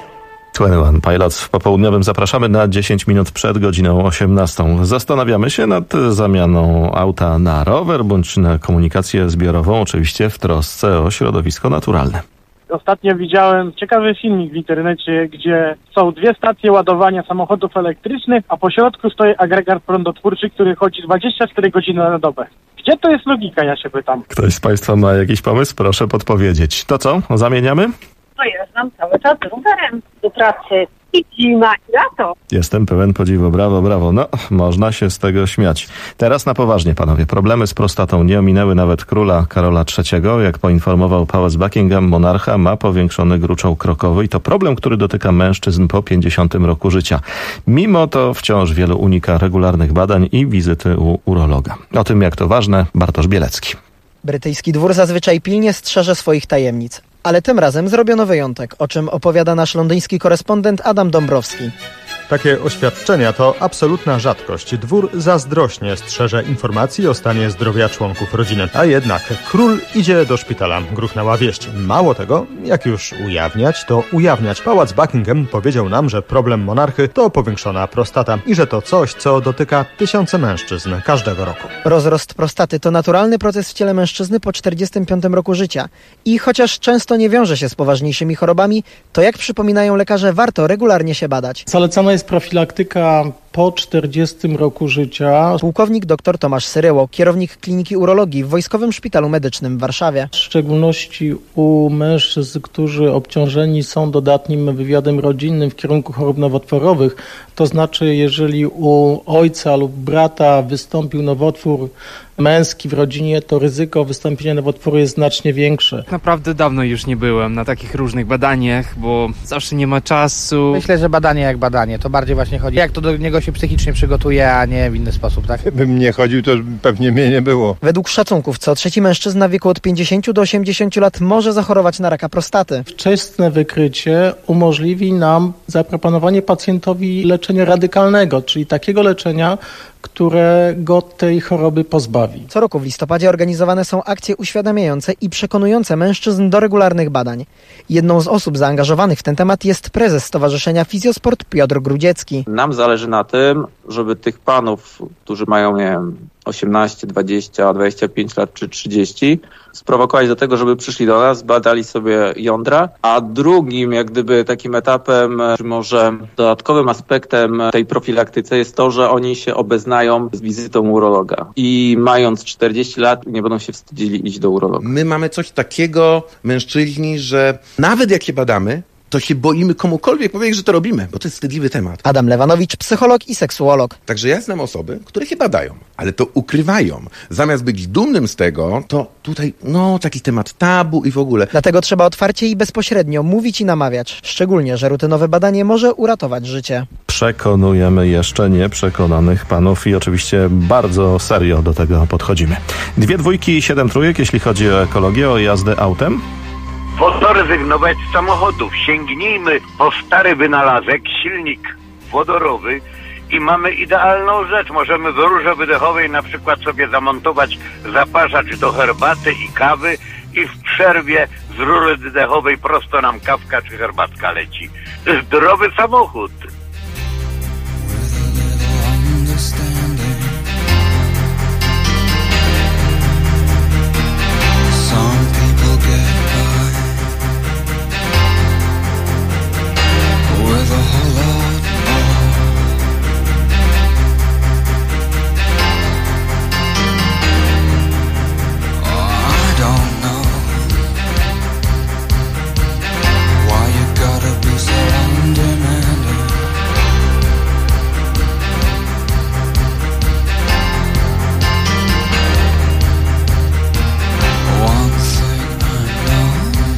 21 Pilots w popołudniowym zapraszamy na 10 minut przed godziną 18. Zastanawiamy się nad zamianą auta na rower bądź na komunikację zbiorową, oczywiście w trosce o środowisko naturalne. Ostatnio widziałem ciekawy filmik w internecie, gdzie są dwie stacje ładowania samochodów elektrycznych, a po środku stoi agregat prądotwórczy, który chodzi 24 godziny na dobę. Gdzie to jest logika, ja się pytam. Ktoś z Państwa ma jakiś pomysł? Proszę podpowiedzieć. To co? Zamieniamy? Dojeżdżam cały czas rowerem do pracy. I zima, i lato. Jestem pełen podziwu. Brawo, brawo. No, można się z tego śmiać. Teraz na poważnie, panowie. Problemy z prostatą nie ominęły nawet króla Karola III. Jak poinformował Pałac Buckingham, monarcha ma powiększony gruczoł krokowy i to problem, który dotyka mężczyzn po 50 roku życia. Mimo to wciąż wielu unika regularnych badań i wizyty u urologa. O tym, jak to ważne, Bartosz Bielecki. Brytyjski dwór zazwyczaj pilnie strzeże swoich tajemnic. Ale tym razem zrobiono wyjątek, o czym opowiada nasz londyński korespondent Adam Dąbrowski. Takie oświadczenia to absolutna rzadkość. Dwór zazdrośnie strzeże informacji o stanie zdrowia członków rodziny. A jednak król idzie do szpitala, gruchnęła wieść. Mało tego, jak już ujawniać, to ujawniać. Pałac Buckingham powiedział nam, że problem monarchy to powiększona prostata i że to coś, co dotyka tysiące mężczyzn każdego roku. Rozrost prostaty to naturalny proces w ciele mężczyzny po 45 roku życia. I chociaż często nie wiąże się z poważniejszymi chorobami, to jak przypominają lekarze, warto regularnie się badać. Zalecana jest profilaktyka po 40 roku życia. Pułkownik dr Tomasz Syryło, kierownik Kliniki Urologii w Wojskowym Szpitalu Medycznym w Warszawie. W szczególności u mężczyzn, którzy obciążeni są dodatnim wywiadem rodzinnym w kierunku chorób nowotworowych, to znaczy jeżeli u ojca lub brata wystąpił nowotwór męski w rodzinie, to ryzyko wystąpienia nowotworu jest znacznie większe. Naprawdę dawno już nie byłem na takich różnych badaniach, bo zawsze nie ma czasu. Myślę, że badanie jak badanie, to bardziej właśnie chodzi, jak to do niego się psychicznie przygotuje, a nie w inny sposób, tak? Gdybym nie chodził, to pewnie mnie nie było. Według szacunków co trzeci mężczyzna w wieku od 50 do 80 lat może zachorować na raka prostaty. Wczesne wykrycie umożliwi nam zaproponowanie pacjentowi leczenia radykalnego, czyli takiego leczenia, które go tej choroby pozbawi. Co roku w listopadzie organizowane są akcje uświadamiające i przekonujące mężczyzn do regularnych badań. Jedną z osób zaangażowanych w ten temat jest prezes Stowarzyszenia Fizjosport Piotr Grudziecki. Nam zależy na tym, żeby tych panów, którzy mają, nie wiem, 18, 20, 25 lat czy 30, sprowokować do tego, żeby przyszli do nas, badali sobie jądra, a drugim jak gdyby takim etapem, czy może dodatkowym aspektem tej profilaktyce jest to, że oni się obeznają z wizytą urologa i mając 40 lat nie będą się wstydzili iść do urologa. My mamy coś takiego, mężczyźni, że nawet jak je badamy, to się boimy komukolwiek powiedzieć, że to robimy, bo to jest wstydliwy temat. Adam Lewanowicz, psycholog i seksuolog. Także ja znam osoby, które się badają, ale to ukrywają. Zamiast być dumnym z tego, to tutaj, taki temat tabu i w ogóle. Dlatego trzeba otwarcie i bezpośrednio mówić i namawiać. Szczególnie, że rutynowe badanie może uratować życie. Przekonujemy jeszcze nieprzekonanych panów i oczywiście bardzo serio do tego podchodzimy. 2 dwójki i 7 trójek, jeśli chodzi o ekologię, o jazdę autem. Rezygnować z samochodów. Sięgnijmy po stary wynalazek, silnik wodorowy i mamy idealną rzecz. Możemy w rurze wydechowej na przykład sobie zamontować zaparzacz do herbaty i kawy i w przerwie z rury wydechowej prosto nam kawka czy herbatka leci. Zdrowy samochód. With a whole lot more. Oh, I don't know why you gotta be so undemanding. One thing I know,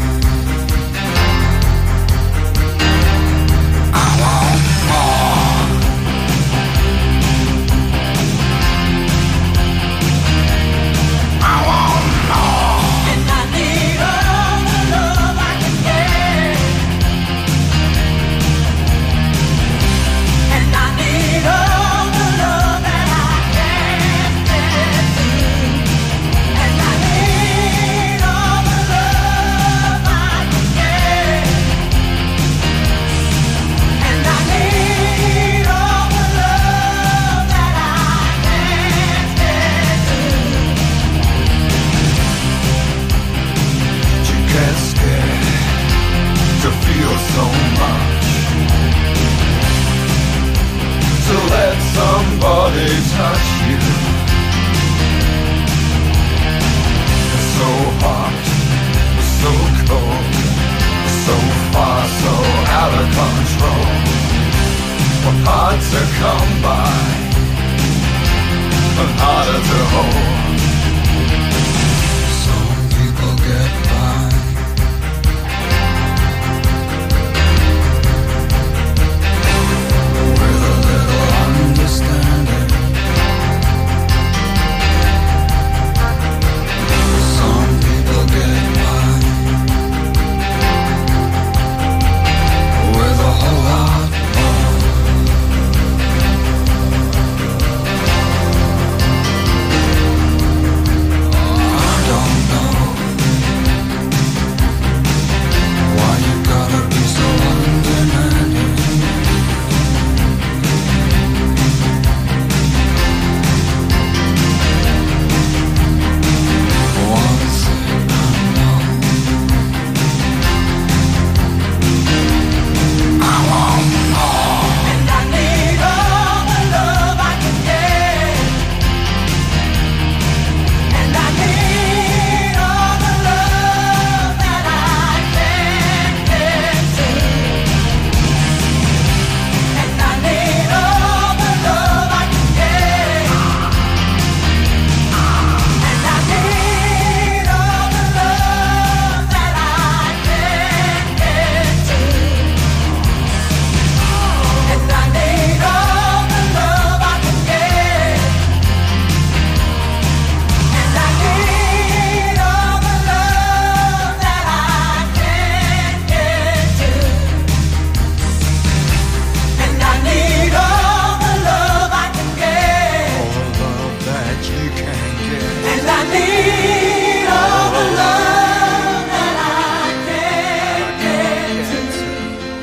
somebody touch you. So hot, so cold, so far, so out of control. What hard to come by, but harder to hold. Some people get by.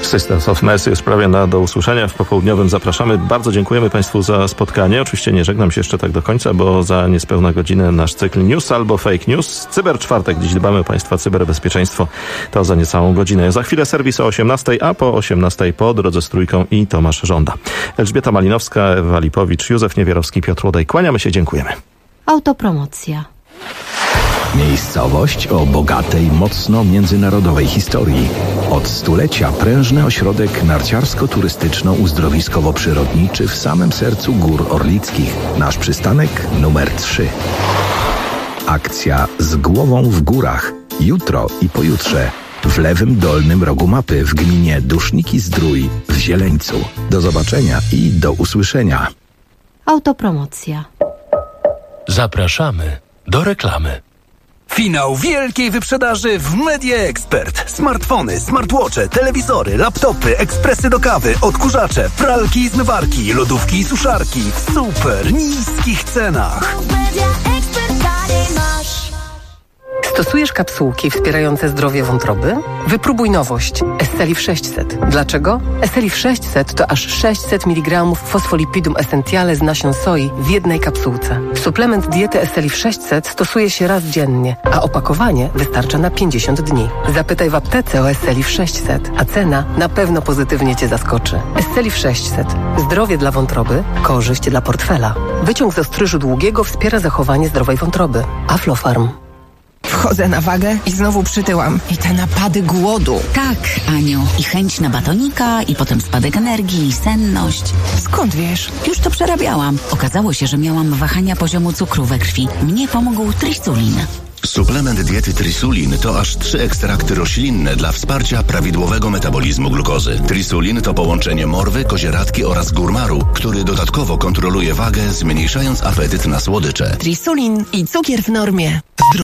Sisters of Mercy w sprawie do usłyszenia w popołudniowym. Zapraszamy. Bardzo dziękujemy Państwu za spotkanie. Oczywiście nie żegnam się jeszcze tak do końca, bo za niespełna godzinę nasz cykl News albo Fake News. Cyberczwartek. Dziś dbamy o Państwa cyberbezpieczeństwo. To za niecałą godzinę. Za chwilę serwis o 18:00, a po 18:00 po drodze z Trójką i Tomasz Żąda. Elżbieta Malinowska, Ewa Lipowicz, Józef Niewierowski, Piotr Łodej. Kłaniamy się, dziękujemy. Autopromocja. Miejscowość o bogatej, mocno międzynarodowej historii. Od stulecia prężny ośrodek narciarsko-turystyczno-uzdrowiskowo-przyrodniczy w samym sercu Gór Orlickich. Nasz przystanek numer 3. Akcja Z głową w górach. Jutro i pojutrze. W lewym dolnym rogu mapy w gminie Duszniki-Zdrój w Zieleńcu. Do zobaczenia i do usłyszenia. Autopromocja. Zapraszamy do reklamy. Finał wielkiej wyprzedaży w Media Expert. Smartfony, smartwatche, telewizory, laptopy, ekspresy do kawy, odkurzacze, pralki i zmywarki, lodówki i suszarki w super niskich cenach. Stosujesz kapsułki wspierające zdrowie wątroby? Wypróbuj nowość Esselif 600. Dlaczego? Esselif 600 to aż 600 mg fosfolipidum essentiale z nasion soi w jednej kapsułce. Suplement diety Esselif 600 stosuje się raz dziennie, a opakowanie wystarcza na 50 dni. Zapytaj w aptece o Esselif 600, a cena na pewno pozytywnie Cię zaskoczy. Esselif 600. Zdrowie dla wątroby, korzyść dla portfela. Wyciąg z ostryżu długiego wspiera zachowanie zdrowej wątroby. Aflofarm. Wchodzę na wagę i znowu przytyłam. I te napady głodu. Tak, Aniu. I chęć na batonika, i potem spadek energii, i senność. Skąd wiesz? Już to przerabiałam. Okazało się, że miałam wahania poziomu cukru we krwi. Mnie pomógł Trisulin. Suplement diety Trisulin to aż 3 ekstrakty roślinne dla wsparcia prawidłowego metabolizmu glukozy. Trisulin to połączenie morwy, kozieradki oraz górmaru, który dodatkowo kontroluje wagę, zmniejszając apetyt na słodycze. Trisulin i cukier w normie.